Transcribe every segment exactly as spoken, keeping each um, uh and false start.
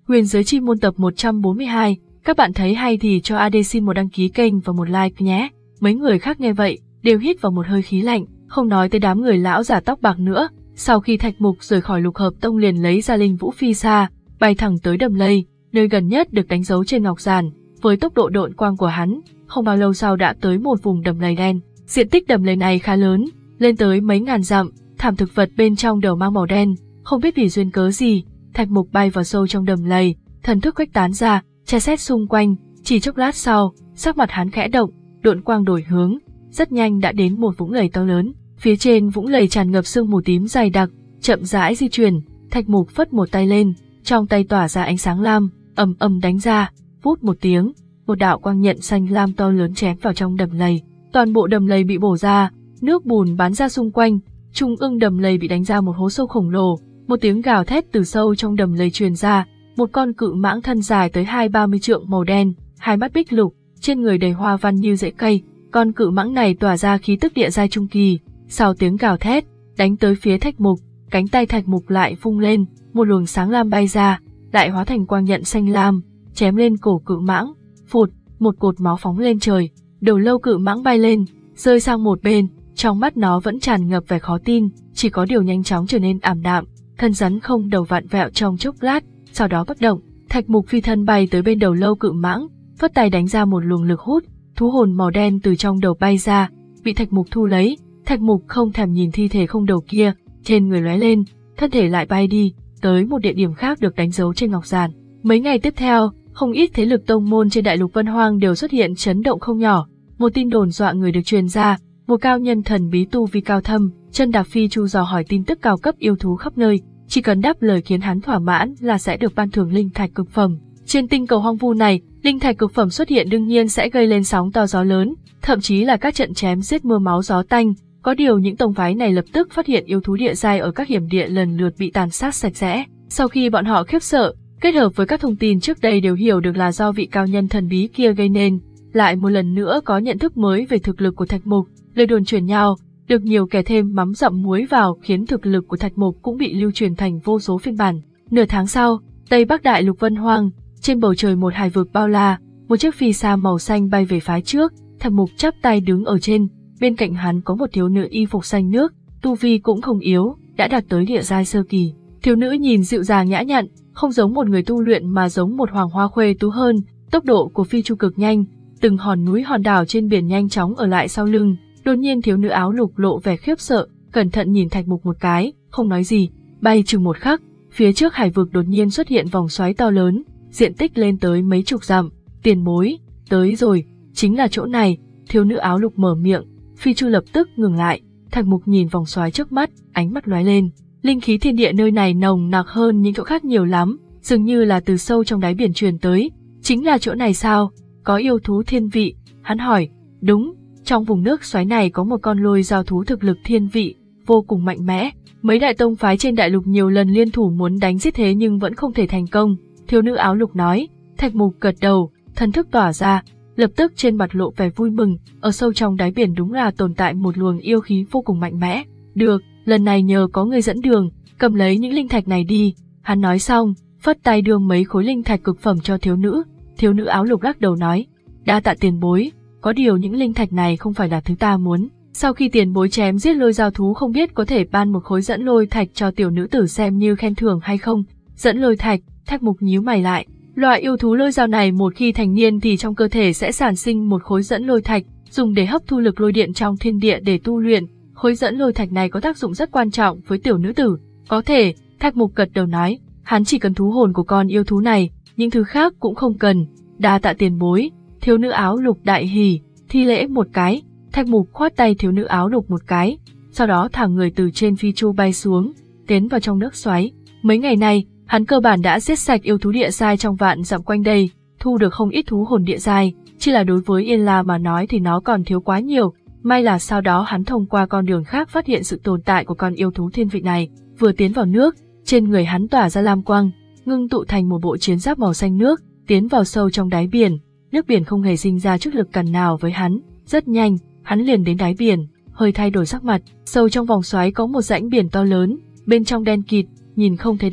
Huyền Giới Chi Môn tập một trăm bốn mươi hai, các bạn thấy hay thì cho a đê xin một đăng ký kênh và một like nhé. Mấy người khác nghe vậy, đều hít vào một hơi khí lạnh, không nói tới đám người lão giả tóc bạc nữa. Sau khi Thạch Mục rời khỏi Lục Hợp Tông liền lấy ra Linh Vũ Phi Sa, bay thẳng tới đầm lầy, nơi gần nhất được đánh dấu trên ngọc giản. Với tốc độ độn quang của hắn, không bao lâu sau đã tới một vùng đầm lầy đen. Diện tích đầm lầy này khá lớn, lên tới mấy ngàn dặm, thảm thực vật bên trong đều mang màu đen. Không biết vì duyên cớ gì, Thạch Mục bay vào sâu trong đầm lầy, thần thức khuếch tán ra, tra xét xung quanh. Chỉ chốc lát sau, sắc mặt hắn khẽ động, độn quang đổi hướng, rất nhanh đã đến một vũng lầy to lớn. Phía trên vũng lầy tràn ngập sương mù tím dày đặc, chậm rãi di chuyển. Thạch Mục phất một tay lên, trong tay tỏa ra ánh sáng lam, ầm ầm đánh ra, vút một tiếng, một đạo quang nhận xanh lam to lớn chém vào trong đầm lầy. Toàn bộ đầm lầy bị bổ ra, nước bùn bắn ra xung quanh, trung ương đầm lầy bị đánh ra một hố sâu khổng lồ. Một tiếng gào thét từ sâu trong đầm lầy truyền ra, một con cự mãng thân dài tới hai ba mươi trượng màu đen, hai mắt bích lục, trên người đầy hoa văn như rễ cây. Con cự mãng này tỏa ra khí tức địa giai trung kỳ. Sau tiếng gào thét, đánh tới phía Thạch Mục, cánh tay Thạch Mục lại vung lên, một luồng sáng lam bay ra, lại hóa thành quang nhận xanh lam, chém lên cổ cự mãng. Phụt, một cột máu phóng lên trời, đầu lâu cự mãng bay lên, rơi sang một bên, trong mắt nó vẫn tràn ngập vẻ khó tin, chỉ có điều nhanh chóng trở nên ảm đạm, thân rắn không đầu vặn vẹo trong chốc lát, sau đó bất động. Thạch Mục phi thân bay tới bên đầu lâu cự mãng, phất tay đánh ra một luồng lực hút, thú hồn màu đen từ trong đầu bay ra, bị Thạch Mục thu lấy. Thạch Mục không thèm nhìn thi thể không đầu kia, trên người lóe lên, thân thể lại bay đi, tới một địa điểm khác được đánh dấu trên ngọc giản. Mấy ngày tiếp theo, không ít thế lực tông môn trên đại lục Vân Hoang đều xuất hiện chấn động không nhỏ. Một tin đồn dọa người được truyền ra, một cao nhân thần bí tu vi cao thâm, chân đạp phi chu dò hỏi tin tức cao cấp yêu thú khắp nơi, chỉ cần đáp lời khiến hắn thỏa mãn là sẽ được ban thưởng linh thạch cực phẩm. Trên tinh cầu hoang vu này, linh thạch cực phẩm xuất hiện đương nhiên sẽ gây lên sóng to gió lớn, thậm chí là các trận chém giết mưa máu gió tanh. Có điều những tông phái này lập tức phát hiện yêu thú địa giai ở các hiểm địa lần lượt bị tàn sát sạch sẽ. Sau khi bọn họ khiếp sợ, kết hợp với các thông tin trước đây đều hiểu được là do vị cao nhân thần bí kia gây nên, lại một lần nữa có nhận thức mới về thực lực của Thạch Mục, lời đồn truyền nhau, được nhiều kẻ thêm mắm dặm muối vào khiến thực lực của Thạch Mục cũng bị lưu truyền thành vô số phiên bản. Nửa tháng sau, Tây Bắc Đại Lục Vân Hoang, trên bầu trời một hải vực bao la, một chiếc phi sa màu xanh bay về phía trước, Thạch Mục chắp tay đứng ở trên, bên cạnh hắn có một thiếu nữ y phục xanh nước, tu vi cũng không yếu, đã đạt tới địa giai sơ kỳ. Thiếu nữ nhìn dịu dàng nhã nhặn, không giống một người tu luyện mà giống một hoàng hoa khuê tú hơn. Tốc độ của phi chu cực nhanh, từng hòn núi hòn đảo trên biển nhanh chóng ở lại sau lưng. Đột nhiên thiếu nữ áo lục lộ vẻ khiếp sợ, cẩn thận nhìn Thạch Mục một cái, không nói gì. Bay chừng một khắc, phía trước hải vực đột nhiên xuất hiện vòng xoáy to lớn, diện tích lên tới mấy chục dặm. Tiền bối, tới rồi, chính là chỗ này. Thiếu nữ áo lục mở miệng, phi chu lập tức ngừng lại. Thạch Mục nhìn vòng xoáy trước mắt, ánh mắt lóe lên. Linh khí thiên địa nơi này nồng nặc hơn những chỗ khác nhiều lắm, dường như là từ sâu trong đáy biển truyền tới. Chính là chỗ này sao? Có yêu thú thiên vị? Hắn hỏi. Đúng, trong vùng nước xoáy này có một con lôi giao thú thực lực thiên vị, vô cùng mạnh mẽ. Mấy đại tông phái trên đại lục nhiều lần liên thủ muốn đánh giết thế nhưng vẫn không thể thành công. Thiếu nữ áo lục nói. Thạch Mục gật đầu, thần thức tỏa ra, lập tức trên mặt lộ vẻ vui mừng. Ở sâu trong đáy biển đúng là tồn tại một luồng yêu khí vô cùng mạnh mẽ. Được, lần này nhờ có người dẫn đường, cầm lấy những linh thạch này đi. Hắn nói xong, phất tay đưa mấy khối linh thạch cực phẩm cho thiếu nữ. Thiếu nữ áo lục lắc đầu nói, đa tạ tiền bối, có điều những linh thạch này không phải là thứ ta muốn. Sau khi tiền bối chém giết lôi giao thú không biết có thể ban một khối dẫn lôi thạch cho tiểu nữ tử xem như khen thưởng hay không. Dẫn lôi thạch, Thạch Mục nhíu mày lại. Loại yêu thú lôi giao này một khi thành niên thì trong cơ thể sẽ sản sinh một khối dẫn lôi thạch, dùng để hấp thu lực lôi điện trong thiên địa để tu luyện. Khối dẫn lôi thạch này có tác dụng rất quan trọng với tiểu nữ tử. Có thể, Thạch Mục gật đầu nói, hắn chỉ cần thú hồn của con yêu thú này, những thứ khác cũng không cần. Đa tạ tiền bối. Thiếu nữ áo lục đại hỉ, thi lễ một cái. Thạch Mục khoát tay thiếu nữ áo lục một cái, sau đó thả người từ trên phi chu bay xuống, tiến vào trong nước xoáy. Mấy ngày nay, hắn cơ bản đã giết sạch yêu thú địa giai trong vạn dặm quanh đây, thu được không ít thú hồn địa giai, chỉ là đối với Yên La mà nói thì nó còn thiếu quá nhiều. May là sau đó hắn thông qua con đường khác phát hiện sự tồn tại của con yêu thú thiên vị này, vừa tiến vào nước, trên người hắn tỏa ra lam quang, ngưng tụ thành một bộ chiến giáp màu xanh nước, tiến vào sâu trong đáy biển. Nước biển không hề sinh ra chút lực cản nào với hắn, rất nhanh, hắn liền đến đáy biển, hơi thay đổi sắc mặt. Sâu trong vòng xoáy có một rãnh biển to lớn, bên trong đen kịt, nhìn không thấy đáy.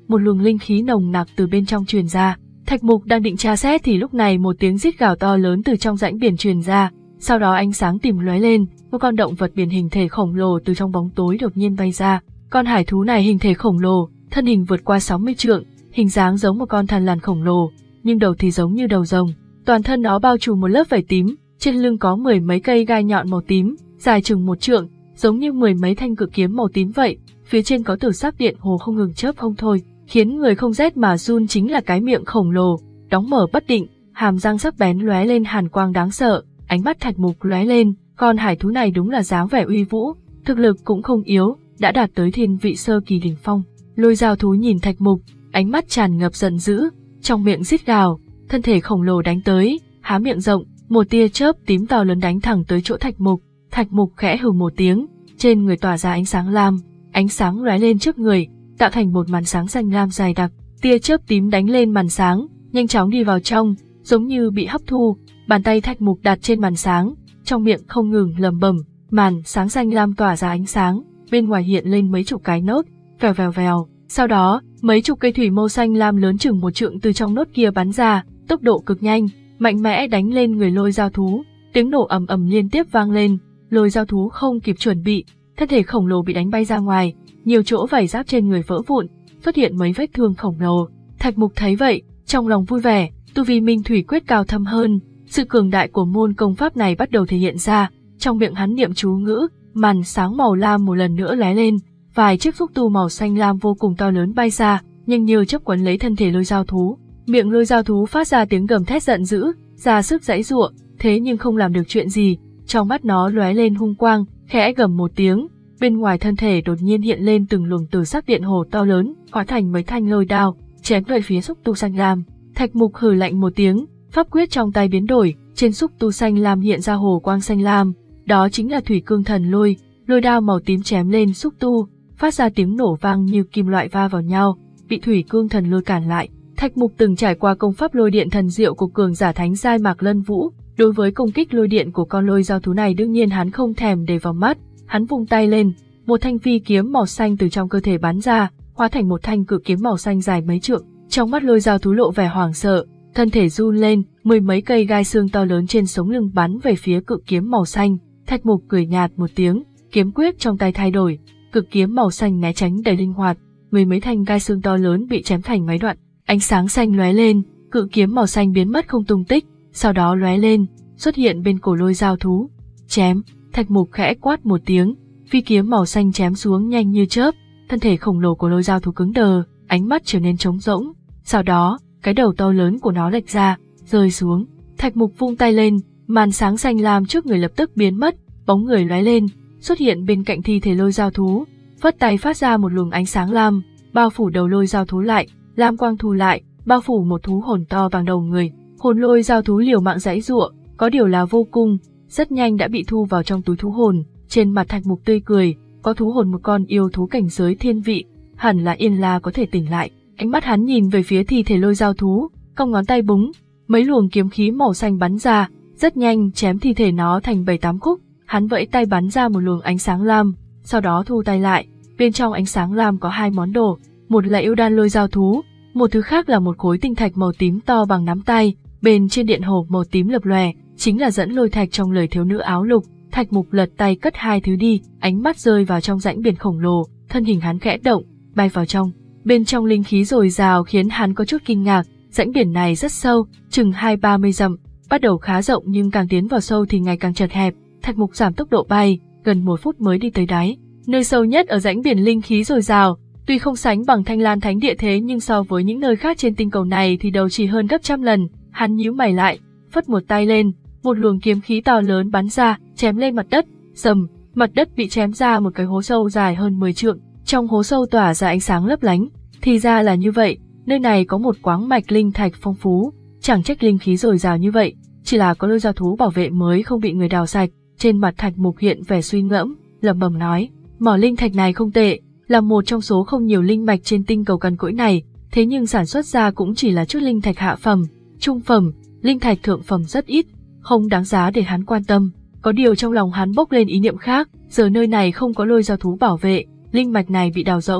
một luồng linh khí nồng nặc từ bên trong truyền ra. Thạch Mục đang định tra xét thì lúc này một tiếng rít gào to lớn từ trong rãnh biển truyền ra, sau đó ánh sáng tím lóe lên, một con động vật biển hình thể khổng lồ từ trong bóng tối đột nhiên bay ra. Con hải thú này hình thể khổng lồ, thân hình vượt qua sáu mươi trượng, hình dáng giống một con thằn lằn khổng lồ, nhưng đầu thì giống như đầu rồng. Toàn thân nó bao trùm một lớp vảy tím, trên lưng có mười mấy cây gai nhọn màu tím, dài chừng một trượng, giống như mười mấy thanh cự kiếm màu tím vậy. Phía trên có tử sắc điện hồ không ngừng chớp không thôi, khiến người không rét mà run chính là cái miệng khổng lồ, đóng mở bất định, hàm răng sắc bén lóe lên hàn quang đáng sợ. Ánh mắt Thạch Mục lóe lên, con hải thú này đúng là dáng vẻ uy vũ, thực lực cũng không yếu, đã đạt tới thiên vị sơ kỳ đỉnh phong. Lôi dao thú nhìn Thạch Mục, ánh mắt tràn ngập giận dữ, trong miệng rít gào, thân thể khổng lồ đánh tới, há miệng rộng, một tia chớp tím to lớn đánh thẳng tới chỗ Thạch Mục. Thạch Mục khẽ hừ một tiếng, trên người tỏa ra ánh sáng lam, ánh sáng lóe lên trước người, tạo thành một màn sáng xanh lam dài đặc. Tia chớp tím đánh lên màn sáng, nhanh chóng đi vào trong, giống như bị hấp thu. Bàn tay Thạch Mục đặt trên màn sáng, trong miệng không ngừng lẩm bẩm, màn sáng xanh lam tỏa ra ánh sáng, bên ngoài hiện lên mấy chục cái nốt, vèo vèo vèo. Sau đó, mấy chục cây thủy mâu xanh lam lớn chừng một trượng từ trong nốt kia bắn ra, tốc độ cực nhanh, mạnh mẽ đánh lên người lôi dao thú. Tiếng nổ ầm ầm liên tiếp vang lên, lôi dao thú không kịp chuẩn bị, thân thể khổng lồ bị đánh bay ra ngoài, nhiều chỗ vảy giáp trên người vỡ vụn, xuất hiện mấy vết thương khổng lồ. Thạch Mục thấy vậy, trong lòng vui vẻ, tu vi minh thủy quyết cao thâm hơn, sự cường đại của môn công pháp này bắt đầu thể hiện ra. Trong miệng hắn niệm chú ngữ, màn sáng màu lam một lần nữa lóe lên, vài chiếc xúc tu màu xanh lam vô cùng to lớn bay ra, nhanh như chớp quấn lấy thân thể lôi dao thú. Miệng lôi dao thú phát ra tiếng gầm thét giận dữ, ra sức giãy giụa, thế nhưng không làm được chuyện gì. Trong mắt nó lóe lên hung quang, khẽ gầm một tiếng, bên ngoài thân thể đột nhiên hiện lên từng luồng tử sắc điện hồ to lớn, hóa thành mấy thanh lôi đao, chém về phía xúc tu xanh lam. Thạch Mục hừ lạnh một tiếng, pháp quyết trong tay biến đổi, trên xúc tu xanh lam hiện ra hồ quang xanh lam, đó chính là thủy cương thần lôi. Lôi đao màu tím chém lên xúc tu, phát ra tiếng nổ vang như kim loại va vào nhau, bị thủy cương thần lôi cản lại. Thạch Mục từng trải qua công pháp lôi điện thần diệu của cường giả thánh giai Mạc Lân Vũ, đối với công kích lôi điện của con lôi dao thú này đương nhiên hắn không thèm để vào mắt. Hắn vung tay lên, một thanh phi kiếm màu xanh từ trong cơ thể bắn ra, hóa thành một thanh cự kiếm màu xanh dài mấy trượng. Trong mắt lôi dao thú lộ vẻ hoảng sợ, thân thể run lên, mười mấy cây gai xương to lớn trên sống lưng bắn về phía cự kiếm màu xanh. Thạch Mục cười nhạt một tiếng, kiếm quyết trong tay thay đổi, cực kiếm màu xanh né tránh đầy linh hoạt, mười mấy thanh gai xương to lớn bị chém thành mấy đoạn. Ánh sáng xanh lóe lên, cự kiếm màu xanh biến mất không tung tích, sau đó lóe lên, xuất hiện bên cổ lôi dao thú. Chém, Thạch Mục khẽ quát một tiếng, phi kiếm màu xanh chém xuống nhanh như chớp, thân thể khổng lồ của lôi dao thú cứng đờ, ánh mắt trở nên trống rỗng. Sau đó, cái đầu to lớn của nó lệch ra, rơi xuống. Thạch Mục vung tay lên, màn sáng xanh lam trước người lập tức biến mất, bóng người lóe lên, xuất hiện bên cạnh thi thể lôi dao thú, phất tay phát ra một luồng ánh sáng lam, bao phủ đầu lôi dao thú lại, lam quang thu lại, bao phủ một thú hồn to bằng đầu người. Hồn lôi dao thú liều mạng giãy giụa, có điều là vô cung, rất nhanh đã bị thu vào trong túi thú hồn. Trên mặt Thạch Mục tươi cười, có thú hồn một con yêu thú cảnh giới thiên vị, hẳn là Yên La có thể tỉnh lại. Ánh mắt hắn nhìn về phía thi thể lôi dao thú, cong ngón tay búng, mấy luồng kiếm khí màu xanh bắn ra, rất nhanh chém thi thể nó thành bảy tám khúc. Hắn vẫy tay bắn ra một luồng ánh sáng lam, sau đó thu tay lại. Bên trong ánh sáng lam có hai món đồ, một là yêu đan lôi dao thú, một thứ khác là một khối tinh thạch màu tím to bằng nắm tay. Bên trên điện hồ màu tím lập lòe, chính là dẫn lôi thạch trong lời thiếu nữ áo lục. Thạch Mục lật tay cất hai thứ đi, ánh mắt rơi vào trong rãnh biển khổng lồ, thân hình hắn khẽ động, bay vào trong. Bên trong linh khí dồi dào khiến hắn có chút kinh ngạc, rãnh biển này rất sâu, chừng hai ba mươi dặm, bắt đầu khá rộng nhưng càng tiến vào sâu thì ngày càng chật hẹp. Thạch Mục giảm tốc độ bay, gần một phút mới đi tới đáy. Nơi sâu nhất ở rãnh biển linh khí dồi dào, tuy không sánh bằng Thanh Lan Thánh Địa thế nhưng so với những nơi khác trên tinh cầu này thì đầu chỉ hơn gấp trăm lần. Hắn nhíu mày lại, phất một tay lên, một luồng kiếm khí to lớn bắn ra, chém lên mặt đất. Rầm, mặt đất bị chém ra một cái hố sâu dài hơn mười trượng, trong hố sâu tỏa ra ánh sáng lấp lánh. Thì ra là như vậy, nơi này có một quáng mạch linh thạch phong phú, chẳng trách linh khí dồi dào như vậy, chỉ là có lôi dao thú bảo vệ mới không bị người đào sạch. Trên mặt Thạch Mục hiện vẻ suy ngẫm, lẩm bẩm nói, mỏ linh thạch này không tệ, là một trong số không nhiều linh mạch trên tinh cầu cằn cỗi này, thế nhưng sản xuất ra cũng chỉ là chút linh thạch hạ phẩm, trung phẩm, linh thạch thượng phẩm rất ít, không đáng giá để hắn quan tâm. Có điều trong lòng hắn bốc lên ý niệm khác, giờ nơi này không có lôi dao thú bảo vệ, linh mạch này bị đào rỗng,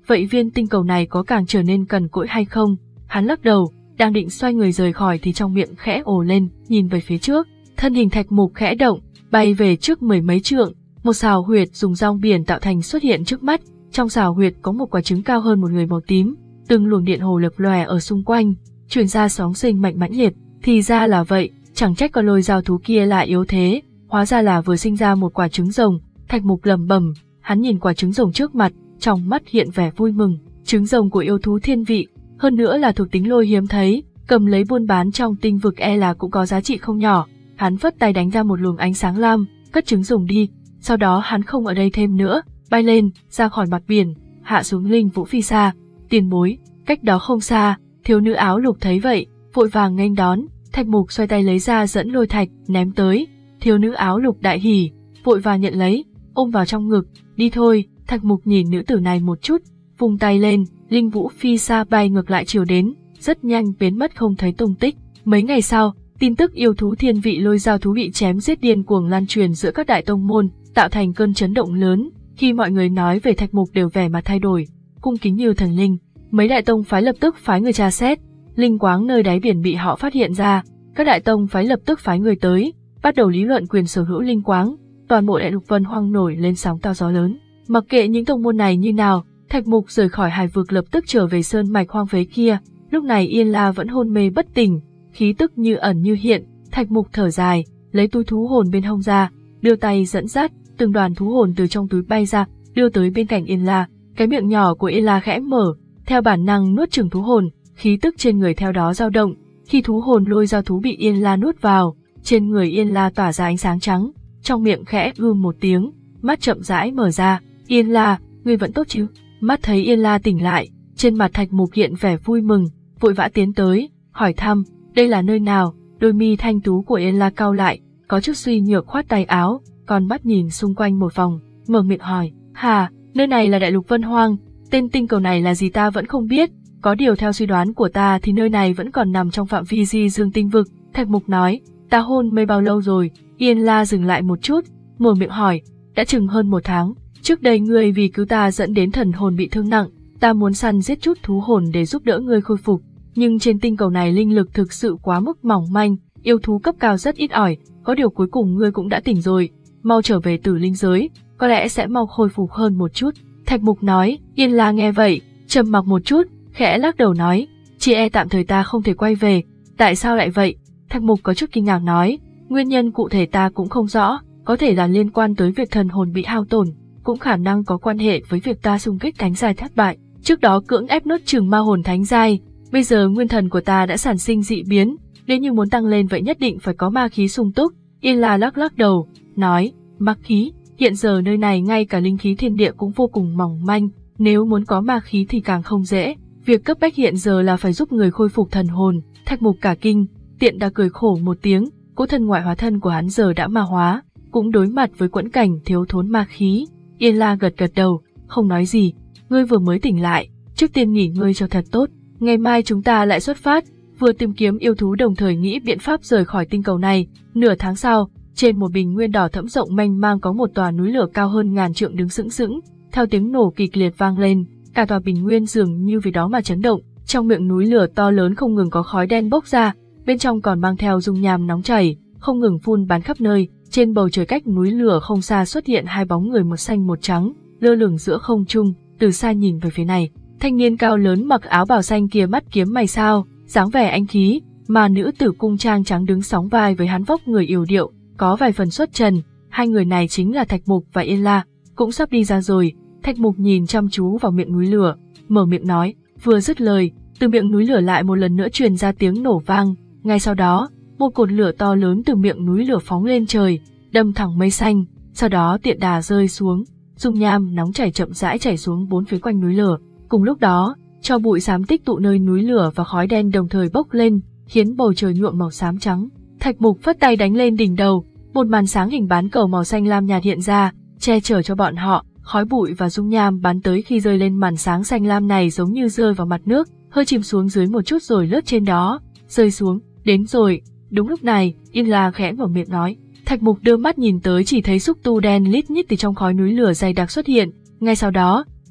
vậy viên tinh cầu này có càng trở nên cằn cỗi hay không? Hắn lắc đầu, đang định xoay người rời khỏi thì trong miệng khẽ ồ lên, nhìn về phía trước, thân hình Thạch Mục khẽ động, bay về trước mười mấy trượng, một sào huyệt dùng rong biển tạo thành xuất hiện trước mắt, trong sào huyệt có một quả trứng cao hơn một người màu tím, từng luồng điện hồ lập lòe ở xung quanh, truyền ra sóng sinh mạnh mãnh liệt. Thì ra là vậy, chẳng trách con lôi giao thú kia lại yếu thế, hóa ra là vừa sinh ra một quả trứng rồng. Thạch Mục lẩm bẩm, hắn nhìn quả trứng rồng trước mặt, trong mắt hiện vẻ vui mừng. Trứng rồng của yêu thú thiên vị, hơn nữa là thuộc tính lôi hiếm thấy, cầm lấy buôn bán trong tinh vực e là cũng có giá trị không nhỏ. Hắn phất tay đánh ra một luồng ánh sáng lam, cất trứng rồng đi. Sau đó hắn không ở đây thêm nữa, bay lên, ra khỏi mặt biển, hạ xuống Linh Vũ Phi Sa. Tiền bối, cách đó không xa, thiếu nữ áo lục thấy vậy, vội vàng nghênh đón. Thạch Mục xoay tay lấy ra dẫn lôi thạch, ném tới. Thiếu nữ áo lục đại hỉ, vội vàng nhận lấy, ôm vào trong ngực. Đi thôi. Thạch Mục nhìn nữ tử này một chút, vung tay lên, Linh Vũ Phi Sa bay ngược lại chiều đến, rất nhanh biến mất không thấy tung tích. Mấy ngày sau, tin tức yêu thú thiên vị lôi giao thú bị chém giết điên cuồng lan truyền giữa các đại tông môn, tạo thành cơn chấn động lớn. Khi mọi người nói về Thạch Mục đều vẻ mặt thay đổi, cung kính như thần linh. Mấy đại tông phái lập tức phái người tra xét, linh quáng nơi đáy biển bị họ phát hiện ra, các đại tông phái lập tức phái người tới, bắt đầu lý luận quyền sở hữu linh quáng. Toàn bộ đại lục Vân Hoang nổi lên sóng to gió lớn. Mặc kệ những tông môn này như nào, Thạch Mục rời khỏi hải vực lập tức trở về sơn mạch hoang phế kia. Lúc này Yên La vẫn hôn mê bất tỉnh, khí tức như ẩn như hiện. Thạch Mục thở dài, lấy túi thú hồn bên hông ra, đưa tay dẫn dắt, từng đoàn thú hồn từ trong túi bay ra, đưa tới bên cạnh Yên La. Cái miệng nhỏ của Yên La khẽ mở, theo bản năng nuốt chửng thú hồn, khí tức trên người theo đó dao động. Khi thú hồn lôi giao thú bị Yên La nuốt vào, trên người Yên La tỏa ra ánh sáng trắng, trong miệng khẽ ưm một tiếng, mắt chậm rãi mở ra. Yên La, ngươi vẫn tốt chứ? Mắt thấy Yên La tỉnh lại, trên mặt Thạch Mục hiện vẻ vui mừng, vội vã tiến tới, hỏi thăm, đây là nơi nào? Đôi mi thanh tú của Yên La cau lại, có chút suy nhược khoát tay áo, còn mắt nhìn xung quanh một vòng, mở miệng hỏi, hà, nơi này là đại lục Vân Hoang, tên tinh cầu này là gì ta vẫn không biết, có điều theo suy đoán của ta thì nơi này vẫn còn nằm trong phạm vi di dương tinh vực. Thạch Mục nói, ta hôn mê bao lâu rồi? Yên La dừng lại một chút, mở miệng hỏi, đã chừng hơn một tháng. Trước đây ngươi vì cứu ta dẫn đến thần hồn bị thương nặng, ta muốn săn giết chút thú hồn để giúp đỡ ngươi khôi phục, nhưng trên tinh cầu này linh lực thực sự quá mức mỏng manh, yêu thú cấp cao rất ít ỏi, có điều cuối cùng ngươi cũng đã tỉnh rồi, mau trở về tử linh giới, có lẽ sẽ mau khôi phục hơn một chút. Thạch Mục nói. Yên La nghe vậy, trầm mặc một chút, khẽ lắc đầu nói, chỉ e tạm thời ta không thể quay về. Tại sao lại vậy? Thạch Mục có chút kinh ngạc nói, nguyên nhân cụ thể ta cũng không rõ, có thể là liên quan tới việc thần hồn bị hao tổn, cũng khả năng có quan hệ với việc ta xung kích thánh giai thất bại, trước đó cưỡng ép nuốt chửng ma hồn thánh giai, bây giờ nguyên thần của ta đã sản sinh dị biến, nếu như muốn tăng lên vậy nhất định phải có ma khí sung túc. Yên La lắc lắc đầu, nói, ma khí, hiện giờ nơi này ngay cả linh khí thiên địa cũng vô cùng mỏng manh, nếu muốn có ma khí thì càng không dễ, việc cấp bách hiện giờ là phải giúp người khôi phục thần hồn. Thạch Mục cả kinh, tiện đã cười khổ một tiếng, cỗ thân ngoại hóa thân của hắn giờ đã ma hóa, cũng đối mặt với quẫn cảnh thiếu thốn ma khí. Yên La gật gật đầu, không nói gì, ngươi vừa mới tỉnh lại, trước tiên nghỉ ngơi cho thật tốt, ngày mai chúng ta lại xuất phát, vừa tìm kiếm yêu thú đồng thời nghĩ biện pháp rời khỏi tinh cầu này. Nửa tháng sau, trên một bình nguyên đỏ thẫm rộng mênh mang có một tòa núi lửa cao hơn ngàn trượng đứng sững sững, theo tiếng nổ kịch liệt vang lên, cả tòa bình nguyên dường như vì đó mà chấn động, trong miệng núi lửa to lớn không ngừng có khói đen bốc ra, bên trong còn mang theo dung nham nóng chảy, không ngừng phun bắn khắp nơi. Trên bầu trời cách núi lửa không xa xuất hiện hai bóng người một xanh một trắng, lơ lửng giữa không trung. Từ xa nhìn về phía này, thanh niên cao lớn mặc áo bào xanh kia mắt kiếm mày sao, dáng vẻ anh khí, mà nữ tử cung trang trắng đứng sóng vai với hắn vóc người yểu điệu, có vài phần xuất trần. Hai người này chính là Thạch Mục và Yên La, cũng sắp đi ra rồi. Thạch Mục nhìn chăm chú vào miệng núi lửa, mở miệng nói, vừa dứt lời, từ miệng núi lửa lại một lần nữa truyền ra tiếng nổ vang, ngay sau đó, một cột lửa to lớn từ miệng núi lửa phóng lên trời, đâm thẳng mây xanh, sau đó tiện đà rơi xuống, dung nham nóng chảy chậm rãi chảy xuống bốn phía quanh núi lửa. Cùng lúc đó, tro bụi xám tích tụ nơi núi lửa và khói đen đồng thời bốc lên, khiến bầu trời nhuộm màu xám trắng. Thạch Mục phất tay đánh lên đỉnh đầu, một màn sáng hình bán cầu màu xanh lam nhạt hiện ra, che chở cho bọn họ. Khói bụi và dung nham bắn tới khi rơi lên màn sáng xanh lam này giống như rơi vào mặt nước, hơi chìm xuống dưới một chút rồi lướt trên đó, rơi xuống. Đến rồi. Đúng lúc này, Yên La khẽ mở miệng nói. Thạch Mục đưa mắt nhìn tới chỉ thấy xúc tu đen lít nhít từ trong khói núi lửa dày đặc xuất hiện, ngay sau đó,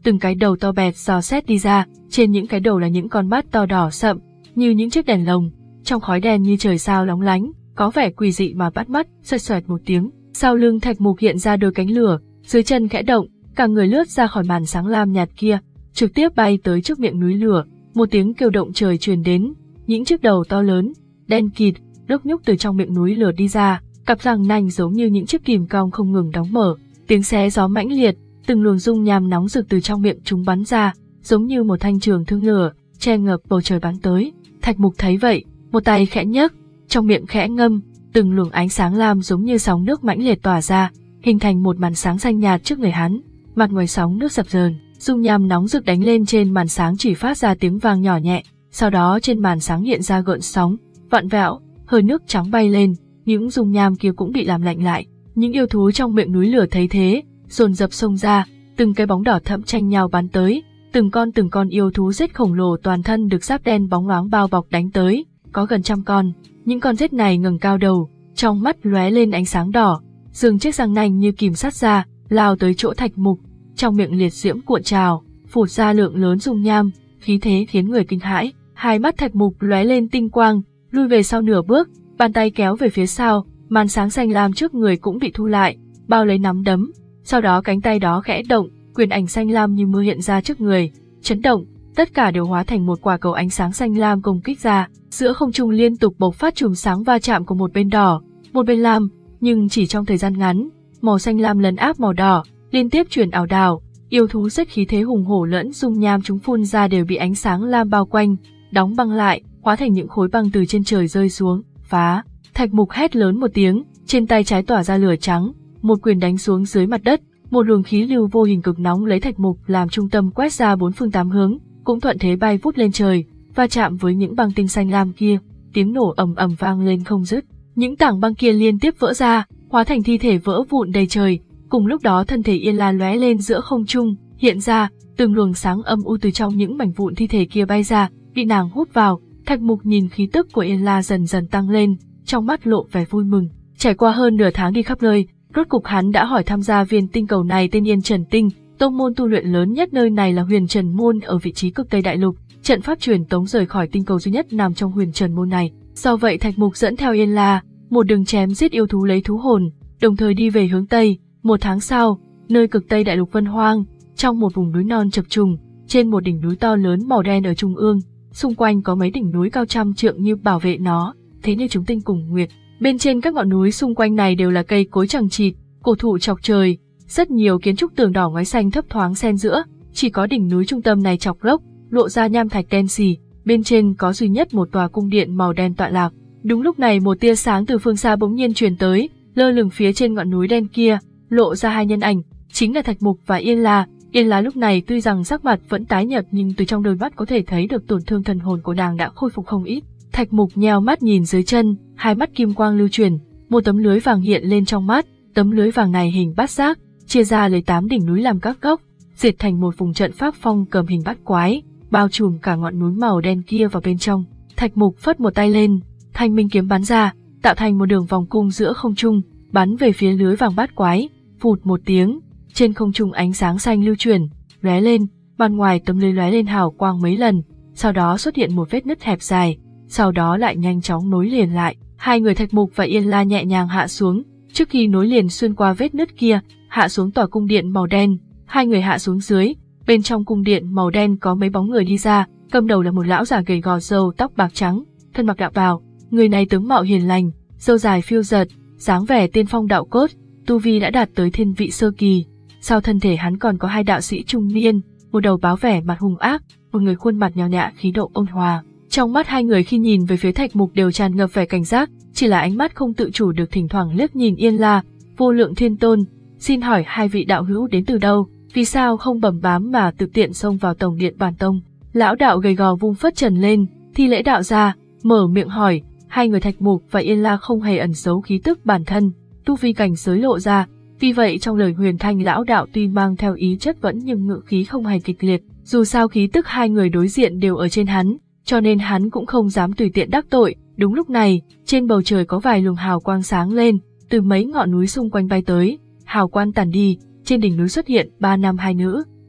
từng cái đầu to bẹt dò xét đi ra, trên những cái đầu là những con mắt to đỏ sậm, như những chiếc đèn lồng, trong khói đen như trời sao lóng lánh, có vẻ quỷ dị mà bắt mắt. Xoẹt xoẹt một tiếng, sau lưng Thạch Mục hiện ra đôi cánh lửa, dưới chân khẽ động, cả người lướt ra khỏi màn sáng lam nhạt kia, trực tiếp bay tới trước miệng núi lửa. Một tiếng kêu động trời truyền đến, những chiếc đầu to lớn, đen kịt, đốc nhúc từ trong miệng núi lửa đi ra, cặp răng nanh giống như những chiếc kìm cong không ngừng đóng mở, tiếng xé gió mãnh liệt, từng luồng dung nham nóng rực từ trong miệng chúng bắn ra, giống như một thanh trường thương lửa, che ngập bầu trời bắn tới. Thạch Mục thấy vậy, một tay khẽ nhấc, trong miệng khẽ ngâm, từng luồng ánh sáng lam giống như sóng nước mãnh liệt tỏa ra, hình thành một màn sáng xanh nhạt trước người hắn. Mặt ngoài sóng nước dập dờn, dung nham nóng rực đánh lên trên màn sáng chỉ phát ra tiếng vang nhỏ nhẹ, sau đó trên màn sáng hiện ra gợn sóng, vặn vẹo, hơi nước trắng bay lên, những dung nham kia cũng bị làm lạnh lại. Những yêu thú trong miệng núi lửa thấy thế, dồn dập xông ra, từng cái bóng đỏ thẫm tranh nhau bắn tới, từng con từng con yêu thú rết khổng lồ toàn thân được giáp đen bóng loáng bao bọc đánh tới, có gần trăm con. Những con rết này ngẩng cao đầu, trong mắt lóe lên ánh sáng đỏ, dường chiếc răng nanh như kìm sắt ra, lao tới chỗ Thạch Mục, trong miệng liệt diễm cuộn trào, phụt ra lượng lớn dung nham, khí thế khiến người kinh hãi. Hai mắt Thạch Mục lóe lên tinh quang, lui về sau nửa bước, bàn tay kéo về phía sau, màn sáng xanh lam trước người cũng bị thu lại, bao lấy nắm đấm. Sau đó cánh tay đó khẽ động, quyền ảnh xanh lam như mưa hiện ra trước người, chấn động, tất cả đều hóa thành một quả cầu ánh sáng xanh lam công kích ra. Giữa không trung liên tục bộc phát chùm sáng va chạm của một bên đỏ, một bên lam, nhưng chỉ trong thời gian ngắn, màu xanh lam lấn áp màu đỏ, liên tiếp chuyển ảo đảo, yêu thú rất khí thế hùng hổ lẫn dung nham chúng phun ra đều bị ánh sáng lam bao quanh, đóng băng lại, hóa thành những khối băng từ trên trời rơi xuống. Phá! Thạch Mục hét lớn một tiếng, trên tay trái tỏa ra lửa trắng, một quyền đánh xuống dưới mặt đất, một luồng khí lưu vô hình cực nóng lấy Thạch Mục làm trung tâm quét ra bốn phương tám hướng, cũng thuận thế bay vút lên trời, va chạm với những băng tinh xanh lam kia, tiếng nổ ầm ầm vang lên không dứt. Những tảng băng kia liên tiếp vỡ ra, hóa thành thi thể vỡ vụn đầy trời. Cùng lúc đó thân thể Yên La lóe lên giữa không trung, hiện ra, từng luồng sáng âm u từ trong những mảnh vụn thi thể kia bay ra, bị nàng hút vào. Thạch Mục nhìn khí tức của Yên La dần dần tăng lên, trong mắt lộ vẻ vui mừng. Trải qua hơn nửa tháng đi khắp nơi, rốt cục hắn đã hỏi tham gia viên tinh cầu này tên Yên Trần Tinh. Tông môn tu luyện lớn nhất nơi này là Huyền Trần Môn ở vị trí cực Tây Đại Lục, trận pháp truyền tống rời khỏi tinh cầu duy nhất nằm trong Huyền Trần Môn này. Do vậy Thạch Mục dẫn theo Yên La, một đường chém giết yêu thú lấy thú hồn, đồng thời đi về hướng Tây. Một tháng sau, nơi cực Tây Đại Lục Vân Hoang, trong một vùng núi non chập trùng, trên một đỉnh núi to lớn màu đen ở trung ương, xung quanh có mấy đỉnh núi cao trăm trượng như bảo vệ nó, thế như chúng tinh cùng nguyệt. Bên trên các ngọn núi xung quanh này đều là cây cối chằng chịt, cổ thụ chọc trời, rất nhiều kiến trúc tường đỏ ngói xanh thấp thoáng xen giữa, chỉ có đỉnh núi trung tâm này chọc lốc, lộ ra nham thạch đen xì, bên trên có duy nhất một tòa cung điện màu đen tọa lạc. Đúng lúc này một tia sáng từ phương xa bỗng nhiên truyền tới, lơ lửng phía trên ngọn núi đen kia, lộ ra hai nhân ảnh, chính là Thạch Mục và Yên La. Yên La lúc này tuy rằng sắc mặt vẫn tái nhợt nhưng từ trong đôi mắt có thể thấy được tổn thương thần hồn của nàng đã khôi phục không ít. Thạch Mục nheo mắt nhìn dưới chân, hai mắt kim quang lưu chuyển, một tấm lưới vàng hiện lên trong mắt, tấm lưới vàng này hình bát giác, chia ra lấy tám đỉnh núi làm các góc, diệt thành một vùng trận pháp phong cầm hình bát quái, bao trùm cả ngọn núi màu đen kia vào bên trong. Thạch Mục phất một tay lên, thanh minh kiếm bắn ra, tạo thành một đường vòng cung giữa không trung, bắn về phía lưới vàng bát quái. Phụt một tiếng, trên không trung ánh sáng xanh lưu chuyển, lóe lên, bên ngoài tấm lưới lóe lên hào quang mấy lần, sau đó xuất hiện một vết nứt hẹp dài, sau đó lại nhanh chóng nối liền lại. Hai người Thạch Mục và Yên La nhẹ nhàng hạ xuống, trước khi nối liền xuyên qua vết nứt kia, hạ xuống tòa cung điện màu đen. Hai người hạ xuống dưới, bên trong cung điện màu đen có mấy bóng người đi ra, cầm đầu là một lão già gầy gò râu tóc bạc trắng, thân mặc đạo bào, người này tướng mạo hiền lành, râu dài phiêu dật, dáng vẻ tiên phong đạo cốt, tu vi đã đạt tới thiên vị sơ kỳ. Sau thân thể hắn còn có hai đạo sĩ trung niên, một đầu báo vẻ mặt hung ác, một người khuôn mặt nhã nhặn khí độ ôn hòa. Trong mắt hai người khi nhìn về phía Thạch Mục đều tràn ngập vẻ cảnh giác, chỉ là ánh mắt không tự chủ được thỉnh thoảng liếc nhìn Yên La. Vô Lượng Thiên Tôn, xin hỏi hai vị đạo hữu đến từ đâu, vì sao không bẩm bám mà tự tiện xông vào tổng điện bản tông? Lão đạo gầy gò vung phất trần lên, thi lễ đạo ra, mở miệng hỏi. Hai người Thạch Mục và Yên La không hề ẩn giấu khí tức bản thân, tu vi cảnh giới lộ ra, vì vậy trong lời Huyền Thanh lão đạo tuy mang theo ý chất vẫn nhưng ngự khí không hề kịch liệt, dù sao khí tức hai người đối diện đều ở trên hắn, cho nên hắn cũng không dám tùy tiện đắc tội. Đúng lúc này, trên bầu trời có vài luồng hào quang sáng lên, từ mấy ngọn núi xung quanh bay tới, hào quang tàn đi, trên đỉnh núi xuất hiện ba nam hai nữ,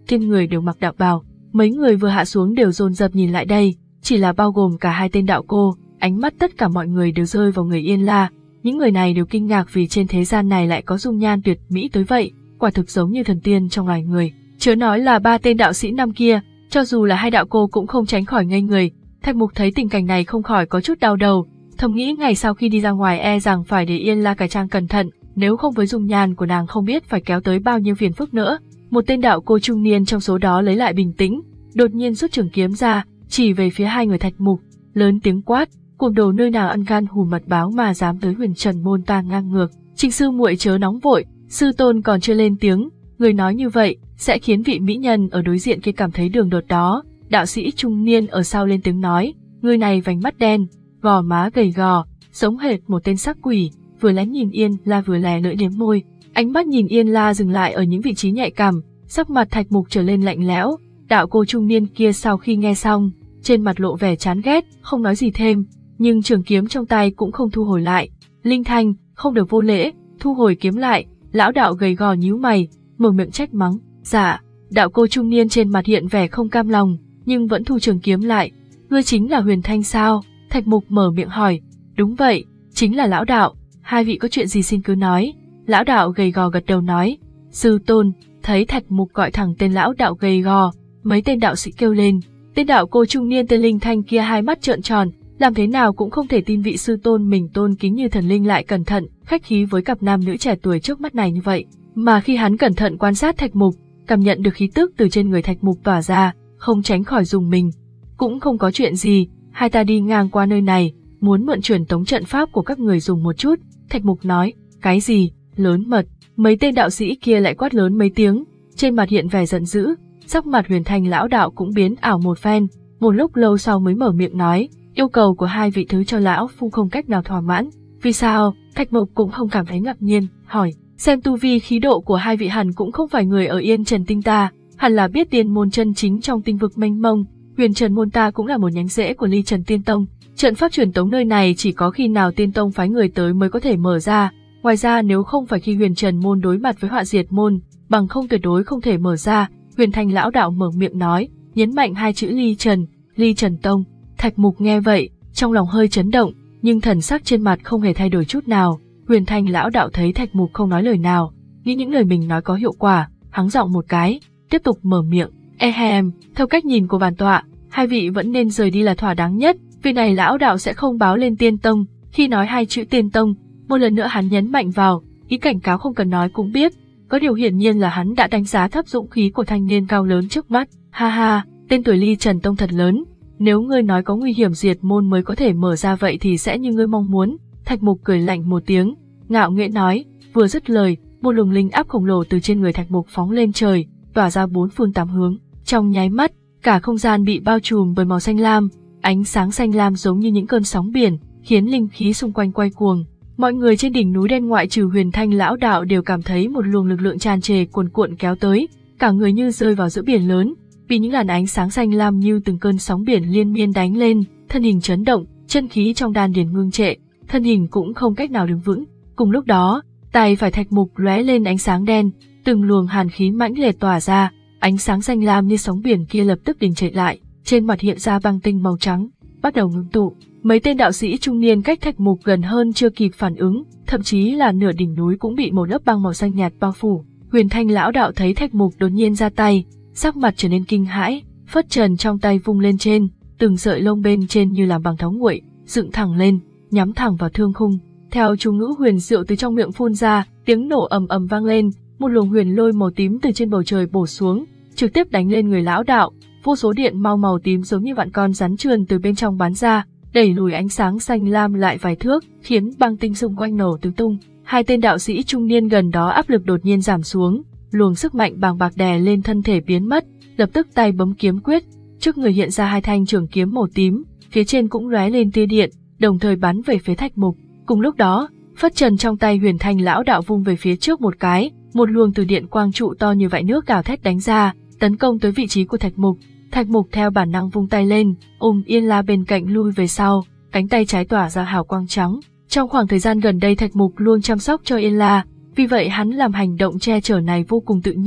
trên người đều mặc đạo bào. Mấy người vừa hạ xuống đều dồn dập nhìn lại đây, chỉ là bao gồm cả hai tên đạo cô, ánh mắt tất cả mọi người đều rơi vào người Yên La. Những người này đều kinh ngạc vì trên thế gian này lại có dung nhan tuyệt mỹ tới vậy, quả thực giống như thần tiên trong loài người. Chớ nói là ba tên đạo sĩ năm kia, cho dù là hai đạo cô cũng không tránh khỏi ngây người. Thạch Mục thấy tình cảnh này không khỏi có chút đau đầu, thầm nghĩ ngày sau khi đi ra ngoài e rằng phải để Yên La cải trang cẩn thận, nếu không với dung nhan của nàng không biết phải kéo tới bao nhiêu phiền phức nữa. Một tên đạo cô trung niên trong số đó lấy lại bình tĩnh, đột nhiên rút trường kiếm ra, chỉ về phía hai người Thạch Mục, lớn tiếng quát: "Cuồng đồ nơi nào ăn gan hùm mật báo mà dám tới Huyền Trần môn ta ngang ngược, Trịnh sư muội chớ nóng vội." Sư tôn còn chưa lên tiếng, người nói như vậy sẽ khiến vị mỹ nhân ở đối diện kia cảm thấy đường đột đó. Đạo sĩ trung niên ở sau lên tiếng nói: "Người này vành mắt đen, gò má gầy gò, giống hệt một tên sắc quỷ." Vừa lén nhìn Yên La vừa lè lưỡi liếm môi, ánh mắt nhìn Yên La dừng lại ở những vị trí nhạy cảm, sắc mặt Thạch Mục trở lên lạnh lẽo. Đạo cô trung niên kia sau khi nghe xong, trên mặt lộ vẻ chán ghét, không nói gì thêm, nhưng trường kiếm trong tay cũng không thu hồi lại. Linh Thanh, không được vô lễ, thu hồi kiếm lại. Lão đạo gầy gò nhíu mày, mở miệng trách mắng: "Dạ." Đạo cô trung niên trên mặt hiện vẻ không cam lòng, nhưng vẫn thu trường kiếm lại. "Ngươi chính là Huyền Thanh sao?" Thạch Mục mở miệng hỏi. "Đúng vậy, chính là lão đạo, hai vị có chuyện gì xin cứ nói." Lão đạo gầy gò gật đầu nói: "Sư tôn." Thấy Thạch Mục gọi thẳng tên lão đạo gầy gò, mấy tên đạo sĩ kêu lên. Tên đạo cô trung niên tên Linh Thanh kia hai mắt trợn tròn, làm thế nào cũng không thể tin vị sư tôn mình tôn kính như thần linh lại cẩn thận, khách khí với cặp nam nữ trẻ tuổi trước mắt này như vậy. Mà khi hắn cẩn thận quan sát Thạch Mục, cảm nhận được khí tức từ trên người Thạch Mục tỏa ra, không tránh khỏi rùng mình. "Cũng không có chuyện gì, hai ta đi ngang qua nơi này, muốn mượn truyền tống trận pháp của các người dùng một chút." Thạch Mục nói. "Cái gì? Lớn mật?" Mấy tên đạo sĩ kia lại quát lớn mấy tiếng, trên mặt hiện vẻ giận dữ, sắc mặt Huyền Thanh lão đạo cũng biến ảo một phen, một lúc lâu sau mới mở miệng nói: "Yêu cầu của hai vị thứ cho lão phu không cách nào thỏa mãn." "Vì sao?" Thạch Mục cũng không cảm thấy ngạc nhiên, hỏi: "Xem tu vi khí độ của hai vị hẳn cũng không phải người ở Yên Trần tinh ta, hẳn là biết tiên môn chân chính trong tinh vực mênh mông, Huyền Trần môn ta cũng là một nhánh rẽ của Ly Trần Tiên Tông. Trận pháp truyền tống nơi này chỉ có khi nào Tiên Tông phái người tới mới có thể mở ra, ngoài ra nếu không phải khi Huyền Trần môn đối mặt với họa diệt môn, bằng không tuyệt đối không thể mở ra." Huyền Thanh lão đạo mở miệng nói, nhấn mạnh hai chữ Ly Trần, Ly Trần Tông. Thạch Mục nghe vậy, trong lòng hơi chấn động, nhưng thần sắc trên mặt không hề thay đổi chút nào. Huyền Thanh lão đạo thấy Thạch Mục không nói lời nào, nghĩ những lời mình nói có hiệu quả, hắng giọng một cái, tiếp tục mở miệng: "Ehem, theo cách nhìn của bản tọa, hai vị vẫn nên rời đi là thỏa đáng nhất, vì này lão đạo sẽ không báo lên Tiên Tông." Khi nói hai chữ Tiên Tông, một lần nữa hắn nhấn mạnh vào, ý cảnh cáo không cần nói cũng biết. Có điều hiển nhiên là hắn đã đánh giá thấp dũng khí của thanh niên cao lớn trước mắt. "Ha ha, tên tuổi Ly Trần Tông thật lớn, nếu ngươi nói có nguy hiểm diệt môn mới có thể mở ra vậy thì sẽ như ngươi mong muốn." Thạch Mục cười lạnh một tiếng, ngạo nghễ nói. Vừa dứt lời, một luồng linh áp khổng lồ từ trên người Thạch Mục phóng lên trời, tỏa ra bốn phương tám hướng. Trong nháy mắt, cả không gian bị bao trùm bởi màu xanh lam, ánh sáng xanh lam giống như những cơn sóng biển, khiến linh khí xung quanh quay cuồng. Mọi người trên đỉnh núi đen ngoại trừ Huyền Thanh lão đạo đều cảm thấy một luồng lực lượng tràn trề cuồn cuộn kéo tới, cả người như rơi vào giữa biển lớn, bị những làn ánh sáng xanh lam như từng cơn sóng biển liên miên đánh lên, thân hình chấn động, chân khí trong đan điền ngưng trệ, thân hình cũng không cách nào đứng vững. Cùng lúc đó, tay phải Thạch Mục lóe lên ánh sáng đen, từng luồng hàn khí mãnh liệt tỏa ra, ánh sáng xanh lam như sóng biển kia lập tức đình trệ lại, trên mặt hiện ra băng tinh màu trắng, bắt đầu ngưng tụ. Mấy tên đạo sĩ trung niên cách Thạch Mục gần hơn chưa kịp phản ứng, thậm chí là nửa đỉnh núi cũng bị một lớp băng màu xanh nhạt bao phủ. Huyền Thanh lão đạo thấy Thạch Mục đột nhiên ra tay, sắc mặt trở nên kinh hãi, phất trần trong tay vung lên trên, từng sợi lông bên trên như làm bằng tháo nguội, dựng thẳng lên, nhắm thẳng vào thương khung. Theo chú ngữ huyền diệu từ trong miệng phun ra, tiếng nổ ầm ầm vang lên, một luồng huyền lôi màu tím từ trên bầu trời bổ xuống, trực tiếp đánh lên người lão đạo. Vô số điện mau màu tím giống như vạn con rắn trườn từ bên trong bắn ra, đẩy lùi ánh sáng xanh lam lại vài thước, khiến băng tinh xung quanh nổ tứ tung. Hai tên đạo sĩ trung niên gần đó áp lực đột nhiên giảm xuống, luồng sức mạnh bàng bạc đè lên thân thể biến mất, lập tức tay bấm kiếm quyết, trước người hiện ra hai thanh trường kiếm màu tím, phía trên cũng lóe lên tia điện, đồng thời bắn về phía Thạch Mục. Cùng lúc đó, phất trần trong tay Huyền Thanh lão đạo vung về phía trước một cái, một luồng từ điện quang trụ to như vại nước gào thét đánh ra, tấn công tới vị trí của Thạch Mục. Thạch Mục theo bản năng vung tay lên, ôm Yên La bên cạnh lui về sau, cánh tay trái tỏa ra hào quang trắng. Trong khoảng thời gian gần đây Thạch Mục luôn chăm sóc cho Yên La, vì vậy hắn làm hành động che chở này vô cùng tự nhiên,